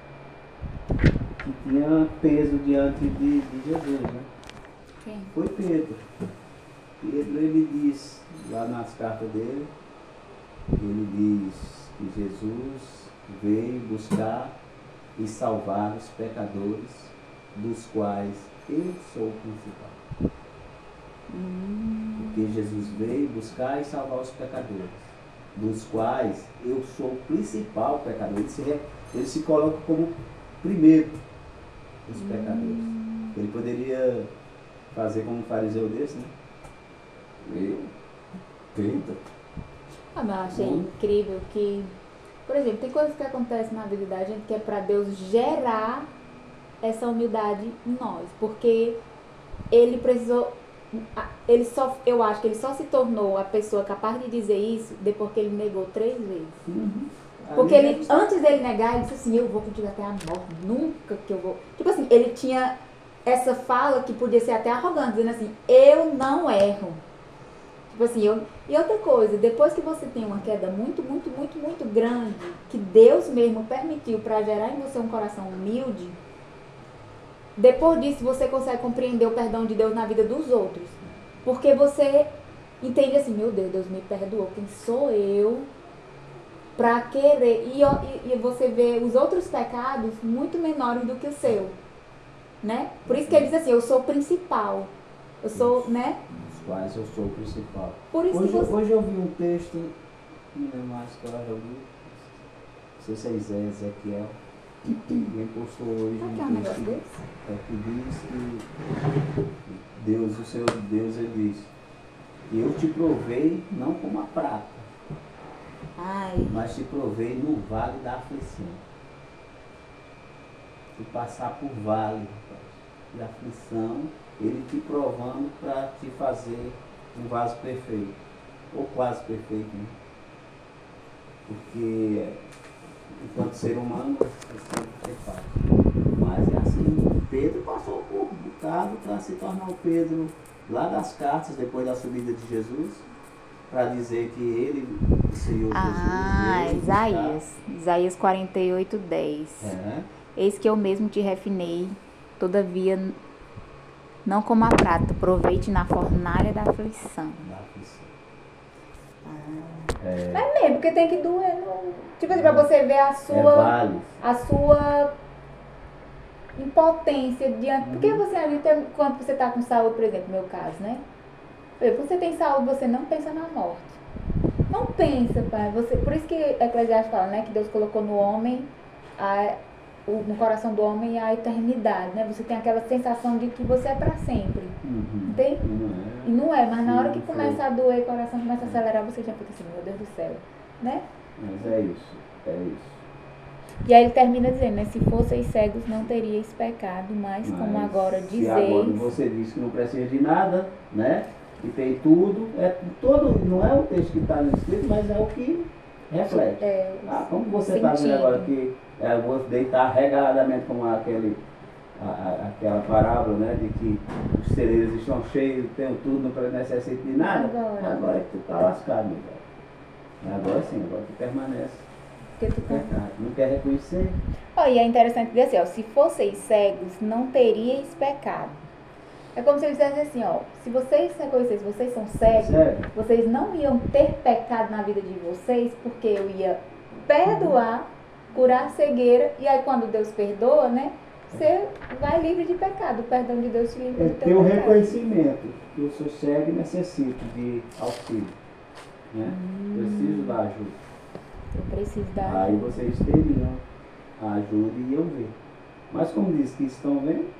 que tinha peso diante de Jesus, né? Quem? Foi Pedro. Pedro, ele diz, lá nas cartas dele, ele diz que Jesus veio buscar e salvar os pecadores, dos quais eu sou o principal. Porque Jesus veio buscar e salvar os pecadores, dos quais eu sou o principal pecador. Ele se coloca como primeiro os pecadores. Ele poderia fazer como um fariseu desse, né? Mas eu achei incrível que, por exemplo, tem coisas que acontecem na vida da gente que é para Deus gerar essa humildade em nós, porque ele precisou, eu acho que ele só se tornou a pessoa capaz de dizer isso depois que ele negou 3 vezes. Porque ele, antes dele negar, ele disse assim, eu vou contigo até a morte, nunca que eu vou. Tipo assim, ele tinha essa fala que podia ser até arrogante, dizendo assim, eu não erro. Tipo assim, e outra coisa, depois que você tem uma queda muito, muito, muito, muito grande, que Deus mesmo permitiu para gerar em você um coração humilde, depois disso você consegue compreender o perdão de Deus na vida dos outros. Porque você entende assim, meu Deus, Deus me perdoou, quem sou eu para querer? E você vê os outros pecados muito menores do que o seu, né? Por isso que ele diz assim, eu sou o principal. Eu sou, né? Os quais eu sou o principal. Por isso hoje eu vi um texto, não lembro mais qual eu vi, não sei se é Ezequiel, alguém postou hoje um negócio desse? Que diz que Deus, o seu Deus, ele diz, eu te provei não como a prata, mas te provei no vale da aflição. Tu passar por vale de aflição, ele te provando para te fazer um vaso perfeito, ou quase perfeito, né? Porque enquanto ser humano é fácil. Mas é assim, Pedro passou por um bocado para se tornar o Pedro lá das cartas, depois da subida de Jesus, para dizer que ele, o Senhor Jesus... Isaías 48:10. Eis que eu mesmo te refinei, todavia não como a prata, provei-te na fornalha da aflição. É mesmo, porque tem que doer. Tipo assim, pra você ver a sua impotência diante. Porque você ali, quando você tá com saúde, por exemplo, no meu caso, né? Você tem saúde, você não pensa na morte. Não pensa, pai. Por isso que Eclesiastes fala, né? Que Deus colocou no homem, no coração do homem, a eternidade, né? Você tem aquela sensação de que você é pra sempre. Entende? E não é, mas na hora que começa a doer, o coração começa a acelerar, você já fica assim, meu Deus do céu, né? Mas é isso. E aí ele termina dizendo, né? Se fosseis cegos, não teríeis pecado, mas como agora dizeis... Se agora você diz que não precisa de nada, né? Que tem tudo, não é o texto que está no escrito, mas é o que reflete. Como você está dizendo agora que eu vou deitar regaladamente como aquela parábola, né, de que os celeiros estão cheios, tenho tudo, não necessito de nada. Agora é que tu está lascado, meu velho. Agora sim, agora tu permanece. Não quer reconhecer. E é interessante dizer assim, se fosseis cegos, não teríeis pecado. É como se ele dissesse assim, se vocês reconhecessem, vocês são cegos, vocês não iam ter pecado na vida de vocês, porque eu ia perdoar, curar a cegueira, e aí quando Deus perdoa, né, você vai livre de pecado, o perdão de Deus te livra do teu pecado. Tem um reconhecimento que eu sou cego e necessito de auxílio, né? Preciso da ajuda. Eu preciso da ajuda. Aí vocês teriam a ajuda e eu ver. Mas como diz que estão vendo,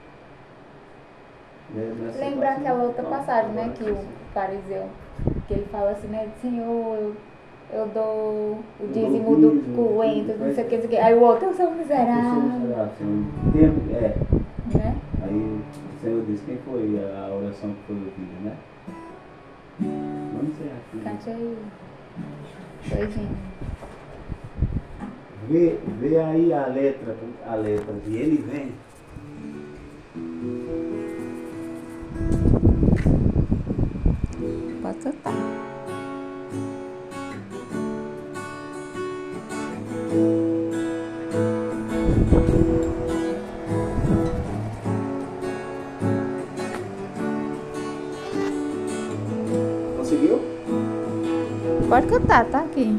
lembra aquela outra passagem, né, que o fariseu, que ele fala assim, né, Senhor, eu dou o dízimo do coentro, não sei o que, aí o outro, eu sou miserável. Né? Aí o Senhor disse, quem foi a oração que foi ouvida, né? Vamos encerrar aqui. Cante aí. Doidinho. Vê aí a letra de Ele Vem. Pode cantar. Conseguiu? Pode cantar, tá aqui.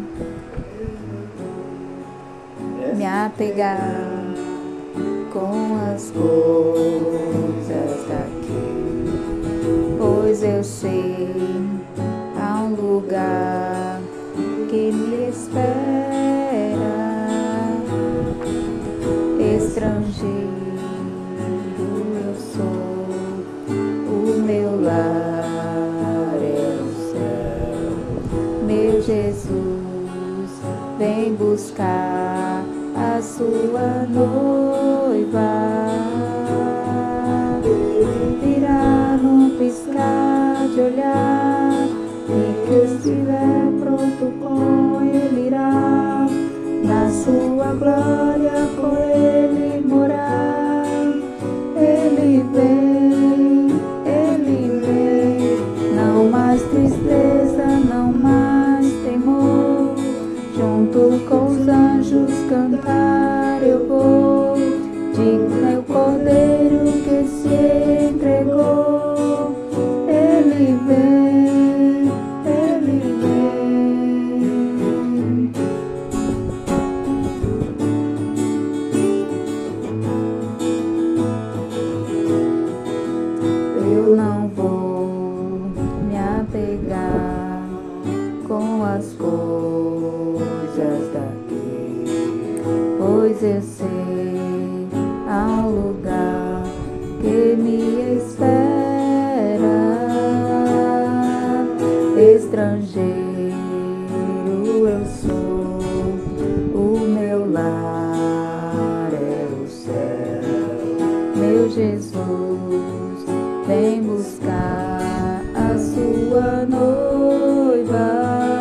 Me apegar com as coisas daqui, pois eu sei há um lugar que me espera, estrangeiro eu sou, o meu lar é o céu, meu Jesus vem buscar a sua noiva, virá num piscar de olhar, e que estiver pronto com ele irá, na sua glória com ele morar. Ele vem, não mais tristeza, não mais temor, junto com os anjos cantar eu vou, digno é o Cordeiro que a um lugar que me espera. Estrangeiro eu sou, o meu lar é o céu. Meu Jesus vem buscar a sua noiva.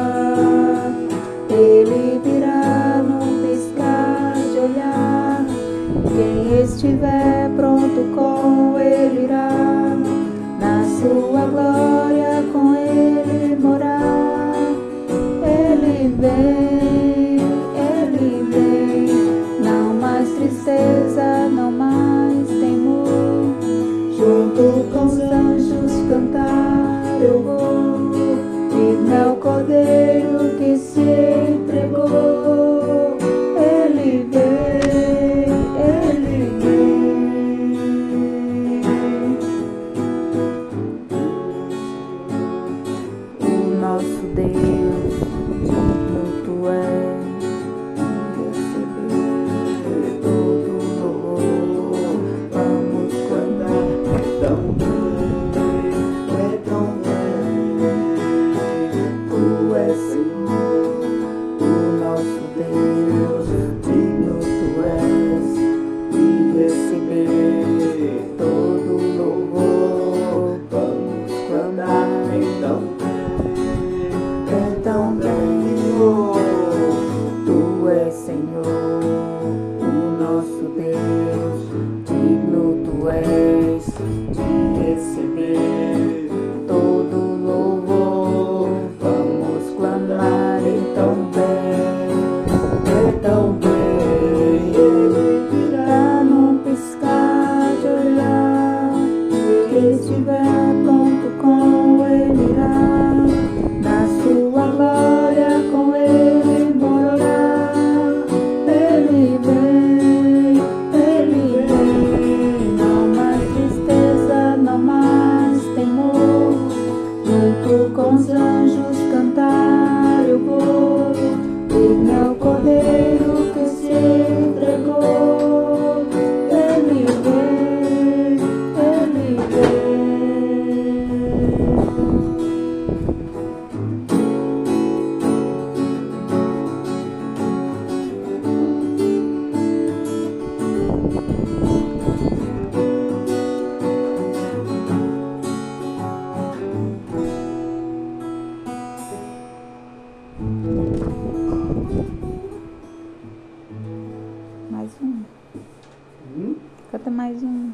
Ele virá num piscar de olhar. Quem estiver pronto com ele irá, na sua glória com ele morar. Ele vem, não mais tristeza, não mais temor. Junto com os anjos cantar eu vou, digno é o Cordeiro que se entregou. Ele vem, ele vem. O nosso Deus, digno tu és, receber todo louvor. Vamos cantar tão bem, é tão bem. Tu és Senhor, o nosso Deus, digno tu és de receber todo louvor. Vamos clamar então bem, é tão bem. Tu és Senhor, o nosso Deus, digno tu és de receber todo louvor. Vamos clamar então bem, é tão bem. Ele virá num piscar de olhar. Quem estiver pronto com ele irá, na sua glória com ele morará. Ele vem, não mais tristeza, não mais temor. Junto com os anjos cantar eu vou, digno é o Cordeiro que se entregou. Ele vem, ele vem. Mais um. Canta mais um.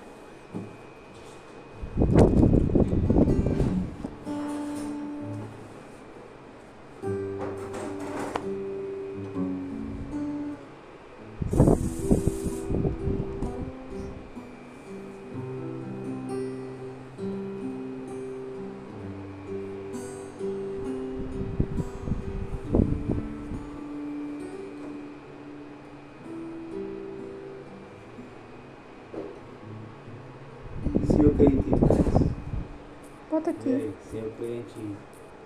Se eu creio em ti, tu cresce. Bota E aqui. aí, se eu creio em ti.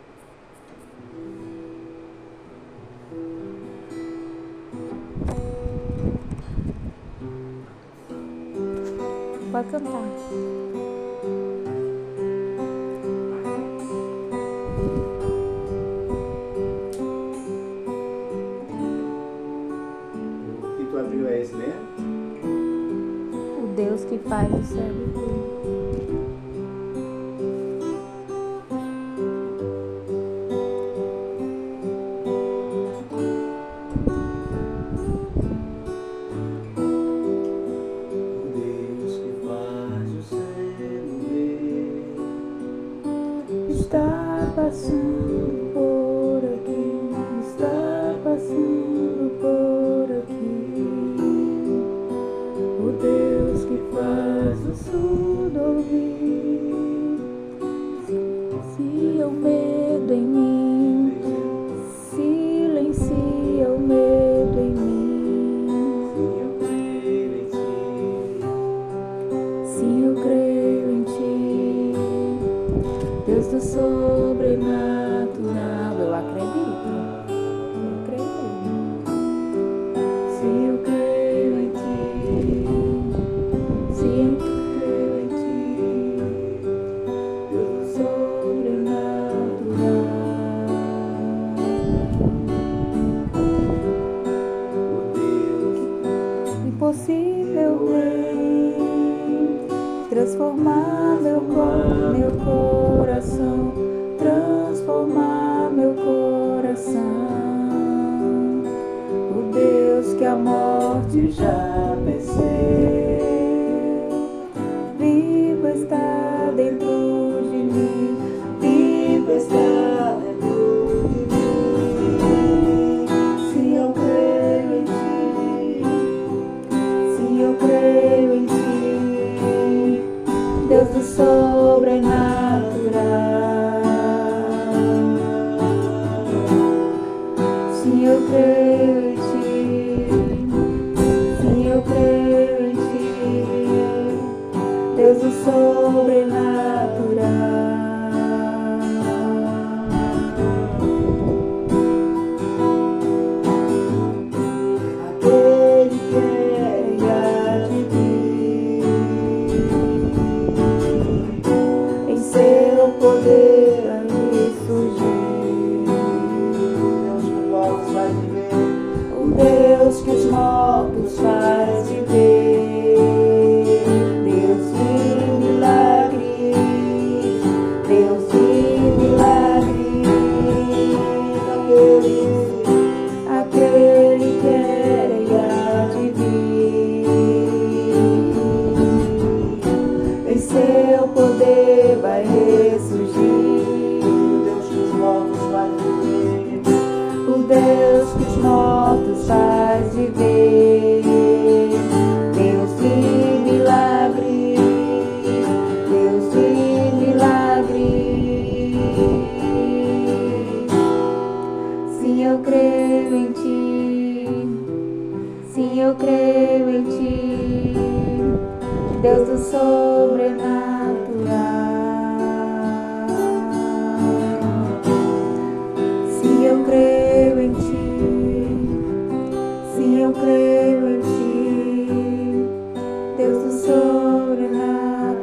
Pode cantar. O que tu abriu é esse mesmo? O Deus que faz o céu e tudo. Deus que faz o céu ver. Está passando por aqui, está passando por aqui. O Deus que faz o surdo ouvir. Silencia o medo em mim, silencia o medo em mim. Se eu creio em ti. Se eu creio em ti, Deus do sobrenatural, eu acredito. Eu creio. Se eu creio em impossível vem transformar meu coração, transformar meu coração. O Deus que a morte já venceu, vivo está dentro de mim, vivo está dentro de mim. Se eu creio em ti, se eu creio em ti, Deus do sobrenatural. Se eu creio em ti, se eu creio em ti, Deus do sobrenatural. Aquele que há de vir, em seu poder há de surgir. O Deus que os mortos faz viver, Deus de milagres, Deus de milagres. Aquele que era e há de vir, em seu poder vai ressurgir. O Deus que os mortos faz viver, Deus de milagres, Deus de milagres. Se eu creio em ti, se eu creio em ti, Deus do sobrenatural. Se eu creio em ti, se eu creio em ti, Deus do sobrenatural.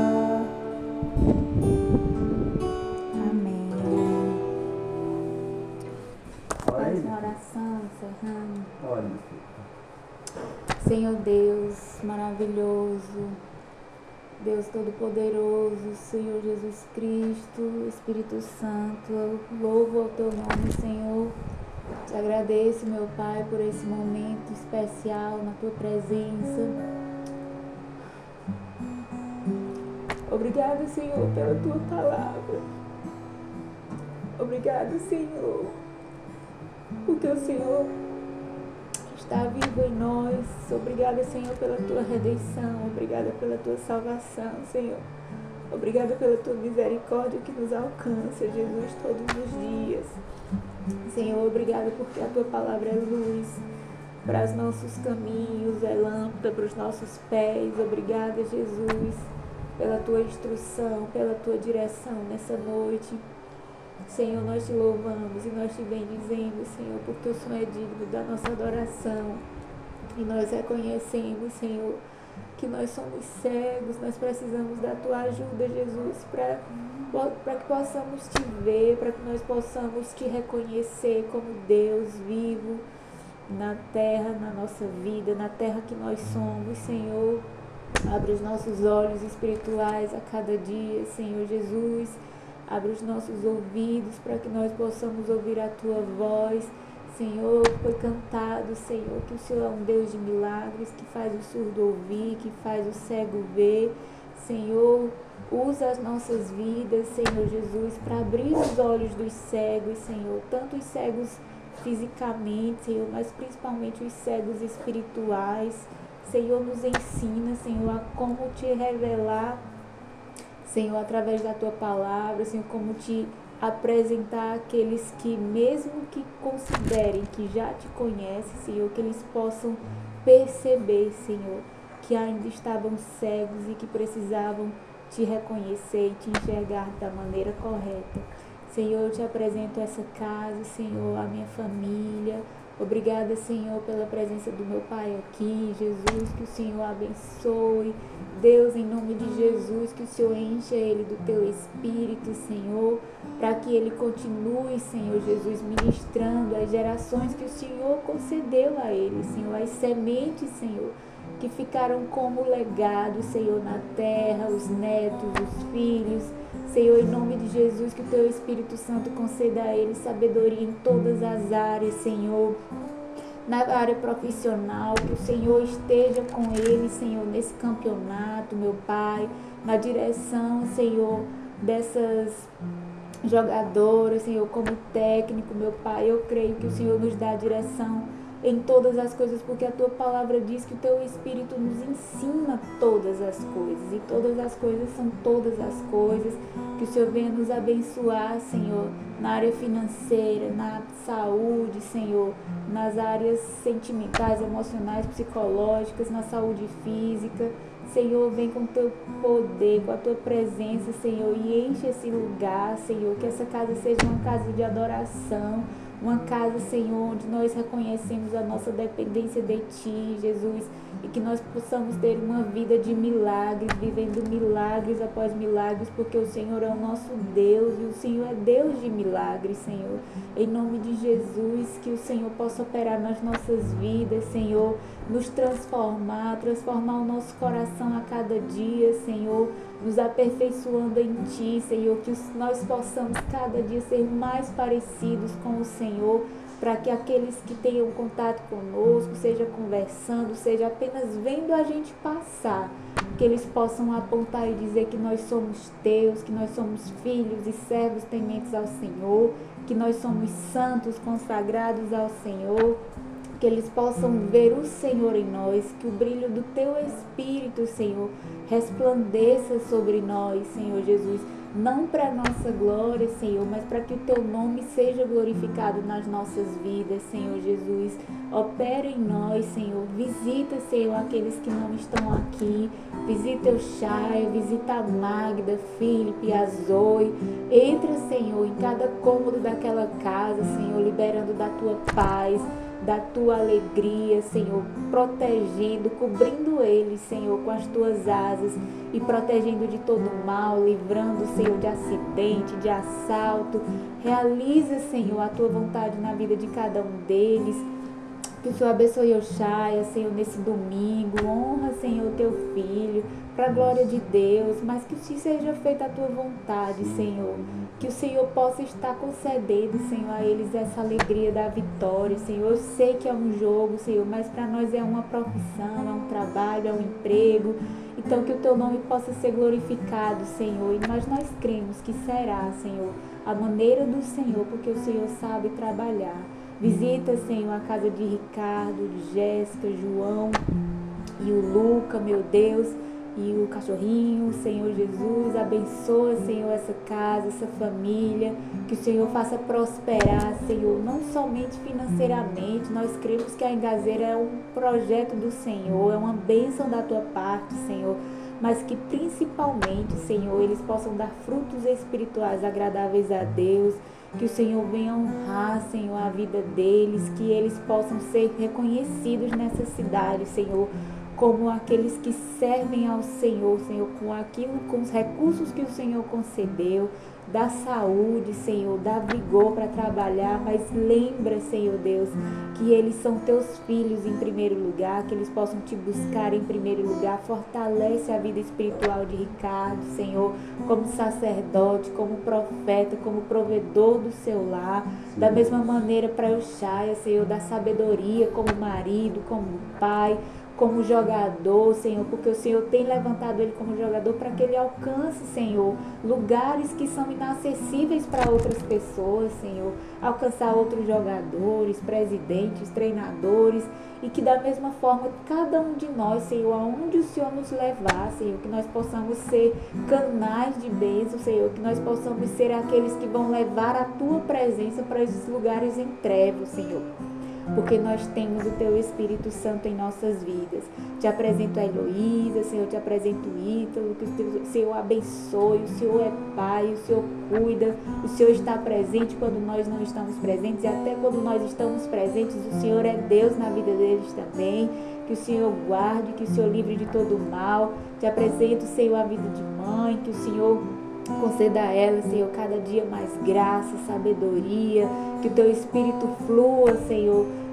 Amém. Faz uma oração, encerrando. Olha, Senhor Deus maravilhoso, Deus Todo-Poderoso, Senhor Jesus Cristo, Espírito Santo, eu louvo ao Teu nome, Senhor. Te agradeço, meu Pai, por esse momento especial na Tua presença. Obrigado, Senhor, pela Tua palavra. Obrigado, Senhor, porque o Senhor está vivo em nós. Obrigada, Senhor, pela Tua redenção. Obrigada pela Tua salvação, Senhor. Obrigada pela Tua misericórdia que nos alcança, Jesus, todos os dias. Senhor, obrigada porque a Tua palavra é luz para os nossos caminhos, é lâmpada para os nossos pés. Obrigada, Jesus, pela Tua instrução, pela Tua direção nessa noite. Senhor, nós te louvamos e nós te bendizemos, Senhor, porque o Senhor é digno da nossa adoração. E nós reconhecemos, Senhor, que nós somos cegos, nós precisamos da Tua ajuda, Jesus, para que possamos Te ver, para que nós possamos Te reconhecer como Deus vivo na terra, na nossa vida, na terra que nós somos, Senhor. Abre os nossos olhos espirituais a cada dia, Senhor Jesus. Abre os nossos ouvidos para que nós possamos ouvir a Tua voz. Senhor, foi cantado, Senhor, que o Senhor é um Deus de milagres, que faz o surdo ouvir, que faz o cego ver. Senhor, usa as nossas vidas, Senhor Jesus, para abrir os olhos dos cegos, Senhor, tanto os cegos fisicamente, Senhor, mas principalmente os cegos espirituais. Senhor, nos ensina, Senhor, a como Te revelar, Senhor, através da Tua palavra, Senhor, como Te apresentar aqueles que, mesmo que considerem que já Te conhecem, Senhor, que eles possam perceber, Senhor, que ainda estavam cegos e que precisavam Te reconhecer e Te enxergar da maneira correta. Senhor, eu Te apresento essa casa, Senhor, a minha família. Obrigada, Senhor, pela presença do meu Pai aqui. Jesus, que o Senhor abençoe. Deus, em nome de Jesus, que o Senhor encha ele do Teu Espírito, Senhor, para que ele continue, Senhor Jesus, ministrando as gerações que o Senhor concedeu a ele, Senhor, as sementes, Senhor, que ficaram como legado, Senhor, na terra, os netos, os filhos. Senhor, em nome de Jesus, que o Teu Espírito Santo conceda a eles sabedoria em todas as áreas, Senhor. Na área profissional, que o Senhor esteja com eles, Senhor, nesse campeonato, meu Pai, na direção, Senhor, dessas jogadoras, Senhor, como técnico, meu Pai. Eu creio que o Senhor nos dá a direção em todas as coisas, porque a Tua palavra diz que o Teu Espírito nos ensina todas as coisas, e todas as coisas são todas as coisas. Que o Senhor venha nos abençoar, Senhor, na área financeira, na saúde, Senhor, nas áreas sentimentais, emocionais, psicológicas, na saúde física. Senhor, vem com o Teu poder, com a Tua presença, Senhor, e enche esse lugar, Senhor, que essa casa seja uma casa de adoração, uma casa, Senhor, onde nós reconhecemos a nossa dependência de Ti, Jesus, e que nós possamos ter uma vida de milagres, vivendo milagres após milagres, porque o Senhor é o nosso Deus e o Senhor é Deus de milagres, Senhor. Em nome de Jesus, que o Senhor possa operar nas nossas vidas, Senhor, nos transformar o nosso coração a cada dia, Senhor, nos aperfeiçoando em Ti, Senhor, que nós possamos cada dia ser mais parecidos com o Senhor, para que aqueles que tenham contato conosco, seja conversando, seja apenas vendo a gente passar, que eles possam apontar e dizer que nós somos Teus, que nós somos filhos e servos tementes ao Senhor, que nós somos santos, consagrados ao Senhor, que eles possam ver o Senhor em nós, que o brilho do Teu Espírito, Senhor, resplandeça sobre nós, Senhor Jesus, não para a nossa glória, Senhor, mas para que o Teu nome seja glorificado nas nossas vidas, Senhor Jesus. Opera em nós, Senhor. Visita, Senhor, aqueles que não estão aqui. Visita o Chay, visita a Magda, Felipe, a Zoe. Entra, Senhor, em cada cômodo daquela casa, Senhor, liberando da Tua paz, da Tua alegria, Senhor, protegendo, cobrindo eles, Senhor, com as Tuas asas e protegendo de todo mal, livrando, Senhor, de acidente, de assalto. Realiza, Senhor, a Tua vontade na vida de cada um deles. Que o Senhor abençoe o Chay, Senhor, nesse domingo. Honra, Senhor, o Teu filho, para a glória de Deus. Mas que seja feita a Tua vontade, Senhor. Que o Senhor possa estar concedendo, Senhor, a eles essa alegria da vitória, Senhor. Eu sei que é um jogo, Senhor, mas para nós é uma profissão, é um trabalho, é um emprego. Então que o Teu nome possa ser glorificado, Senhor. E nós cremos que será, Senhor, a maneira do Senhor, porque o Senhor sabe trabalhar. Visita, Senhor, a casa de Ricardo, de Jéssica, João e o Luca, meu Deus, e o cachorrinho, Senhor Jesus. Abençoa, Senhor, essa casa, essa família, que o Senhor faça prosperar, Senhor, não somente financeiramente. Nós cremos que a Engazeira é um projeto do Senhor, é uma bênção da Tua parte, Senhor, mas que principalmente, Senhor, eles possam dar frutos espirituais agradáveis a Deus. Que o Senhor venha honrar, Senhor, a vida deles, que eles possam ser reconhecidos nessa cidade, Senhor, como aqueles que servem ao Senhor, Senhor, com os recursos que o Senhor concedeu. Dá saúde, Senhor, dá vigor para trabalhar, mas lembra, Senhor Deus, que eles são Teus filhos em primeiro lugar, que eles possam Te buscar em primeiro lugar. Fortalece a vida espiritual de Ricardo, Senhor, como sacerdote, como profeta, como provedor do seu lar. Da mesma maneira para o Chay, Senhor, dá sabedoria como marido, como pai, como jogador, Senhor, porque o Senhor tem levantado ele como jogador para que ele alcance, Senhor, lugares que são inacessíveis para outras pessoas, Senhor, alcançar outros jogadores, presidentes, treinadores, e que da mesma forma cada um de nós, Senhor, aonde o Senhor nos levar, Senhor, que nós possamos ser canais de bênção, Senhor, que nós possamos ser aqueles que vão levar a Tua presença para esses lugares em trevas, Senhor, porque nós temos o Teu Espírito Santo em nossas vidas. Te apresento a Heloísa, Senhor, te apresento o Ítalo, que o Senhor abençoe, o Senhor é Pai, o Senhor cuida, o Senhor está presente quando nós não estamos presentes, e até quando nós estamos presentes, o Senhor é Deus na vida deles também. Que o Senhor guarde, que o Senhor livre de todo mal. Te apresento, Senhor, a vida de mãe, que o Senhor conceda a ela, Senhor, cada dia mais graça, sabedoria, que o Teu Espírito flua, Senhor,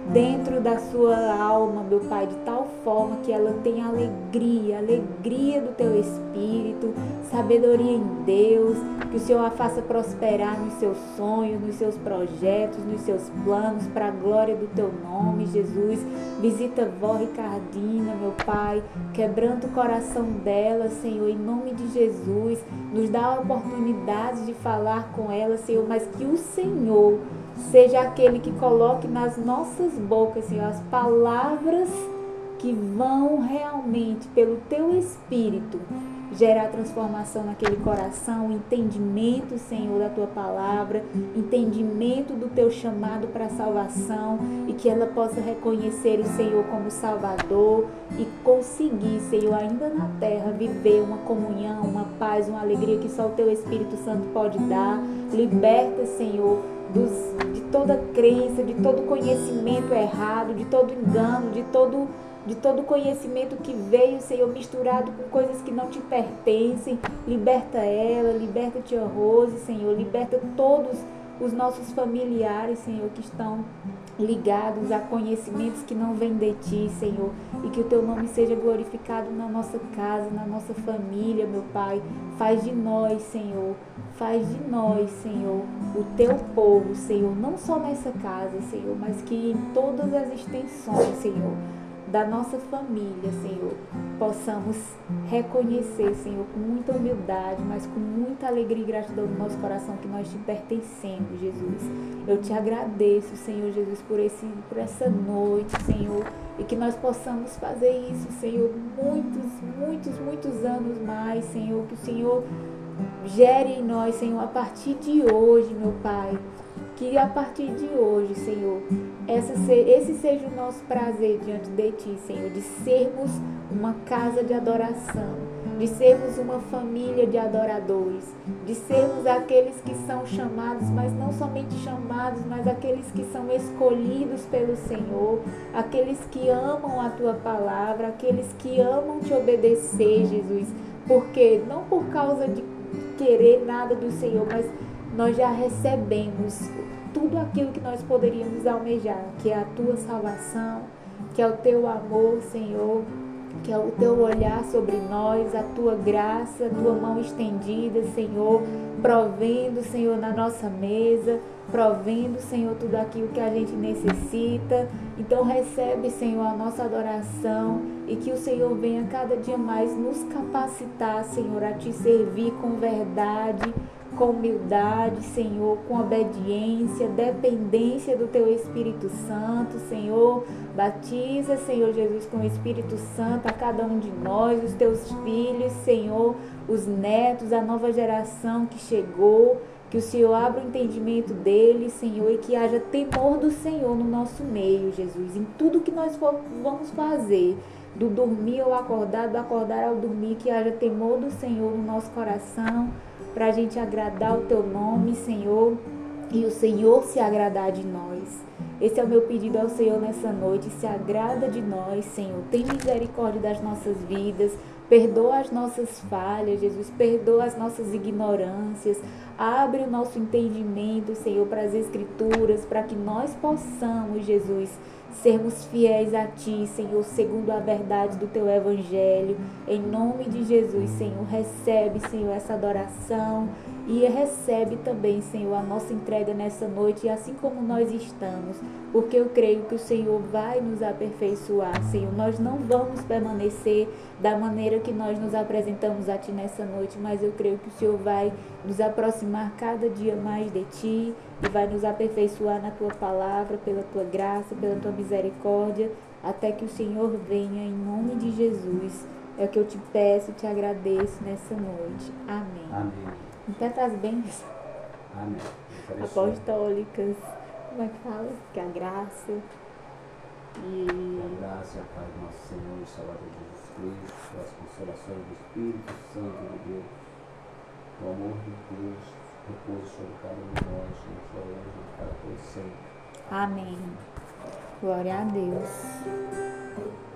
dentro da sua alma, meu Pai, de tal forma que ela tenha alegria do teu Espírito, sabedoria em Deus, que o Senhor a faça prosperar nos seus sonhos, nos seus projetos, nos seus planos, para a glória do teu nome, Jesus. Visita vó Ricardina, meu Pai, quebrando o coração dela, Senhor, em nome de Jesus. Nos dá a oportunidade de falar com ela, Senhor, mas que o Senhor seja aquele que coloque nas nossas bocas, Senhor, as palavras que vão realmente, pelo teu Espírito, gerar transformação naquele coração, entendimento, Senhor, da tua palavra, entendimento do teu chamado para a salvação, e que ela possa reconhecer o Senhor como Salvador e conseguir, Senhor, ainda na terra, viver uma comunhão, uma paz, uma alegria que só o teu Espírito Santo pode dar. Liberta, Senhor, de toda crença, de todo conhecimento errado, de todo engano, de todo conhecimento que veio, Senhor, misturado com coisas que não te pertencem. Liberta ela, liberta Tia Rose, Senhor, liberta todos os nossos familiares, Senhor, que estão ligados a conhecimentos que não vêm de Ti, Senhor, e que o Teu nome seja glorificado na nossa casa, na nossa família, meu Pai. Faz de nós, Senhor, o Teu povo, Senhor, não só nessa casa, Senhor, mas que em todas as extensões, Senhor, da nossa família, Senhor, possamos reconhecer, Senhor, com muita humildade, mas com muita alegria e gratidão no nosso coração, que nós te pertencemos, Jesus. Eu te agradeço, Senhor Jesus, por essa noite, Senhor, e que nós possamos fazer isso, Senhor, muitos anos mais, Senhor, que o Senhor gere em nós, Senhor, a partir de hoje, meu Pai. Que a partir de hoje, Senhor, esse seja o nosso prazer diante de Ti, Senhor, de sermos uma casa de adoração, de sermos uma família de adoradores, de sermos aqueles que são chamados, mas não somente chamados, mas aqueles que são escolhidos pelo Senhor, aqueles que amam a Tua palavra, aqueles que amam Te obedecer, Jesus, porque não por causa de querer nada do Senhor, mas nós já recebemos tudo aquilo que nós poderíamos almejar, que é a Tua salvação, que é o Teu amor, Senhor, que é o Teu olhar sobre nós, a Tua graça, a Tua mão estendida, Senhor, provendo, Senhor, na nossa mesa, provendo, Senhor, tudo aquilo que a gente necessita. Então recebe, Senhor, a nossa adoração, e que o Senhor venha cada dia mais nos capacitar, Senhor, a Te servir com verdade, com humildade, Senhor, com obediência, dependência do Teu Espírito Santo, Senhor. Batiza, Senhor Jesus, com o Espírito Santo a cada um de nós, os Teus filhos, Senhor, os netos, a nova geração que chegou. Que o Senhor abra o entendimento deles, Senhor, e que haja temor do Senhor no nosso meio, Jesus, em tudo que nós vamos fazer, do dormir ao acordar, do acordar ao dormir, que haja temor do Senhor no nosso coração, para a gente agradar o Teu nome, Senhor, e o Senhor se agradar de nós. Esse é o meu pedido ao Senhor nessa noite. Se agrada de nós, Senhor. Tem misericórdia das nossas vidas. Perdoa as nossas falhas, Jesus. Perdoa as nossas ignorâncias. Abre o nosso entendimento, Senhor, para as Escrituras, para que nós possamos, Jesus, sermos fiéis a Ti, Senhor, segundo a verdade do Teu Evangelho. Em nome de Jesus, Senhor, recebe, Senhor, essa adoração, e recebe também, Senhor, a nossa entrega nessa noite, assim como nós estamos, porque eu creio que o Senhor vai nos aperfeiçoar, Senhor. Nós não vamos permanecer da maneira que nós nos apresentamos a Ti nessa noite, mas eu creio que o Senhor vai nos aproximar cada dia mais de Ti, e vai nos aperfeiçoar na Tua palavra, pela Tua graça, pela Tua misericórdia, até que o Senhor venha, em nome de Jesus. É o que eu te peço e te agradeço nessa noite. Amém. Amém. Então as bênçãos Amém. apostólicas, como é que fala? Que a graça e a graça e a paz do nosso Senhor e Salvador Jesus Cristo, as consolações do Espírito Santo de Deus, o amor de Deus, repouso sobre cada um de nós, hoje para todos sempre. amém. Glória a Deus.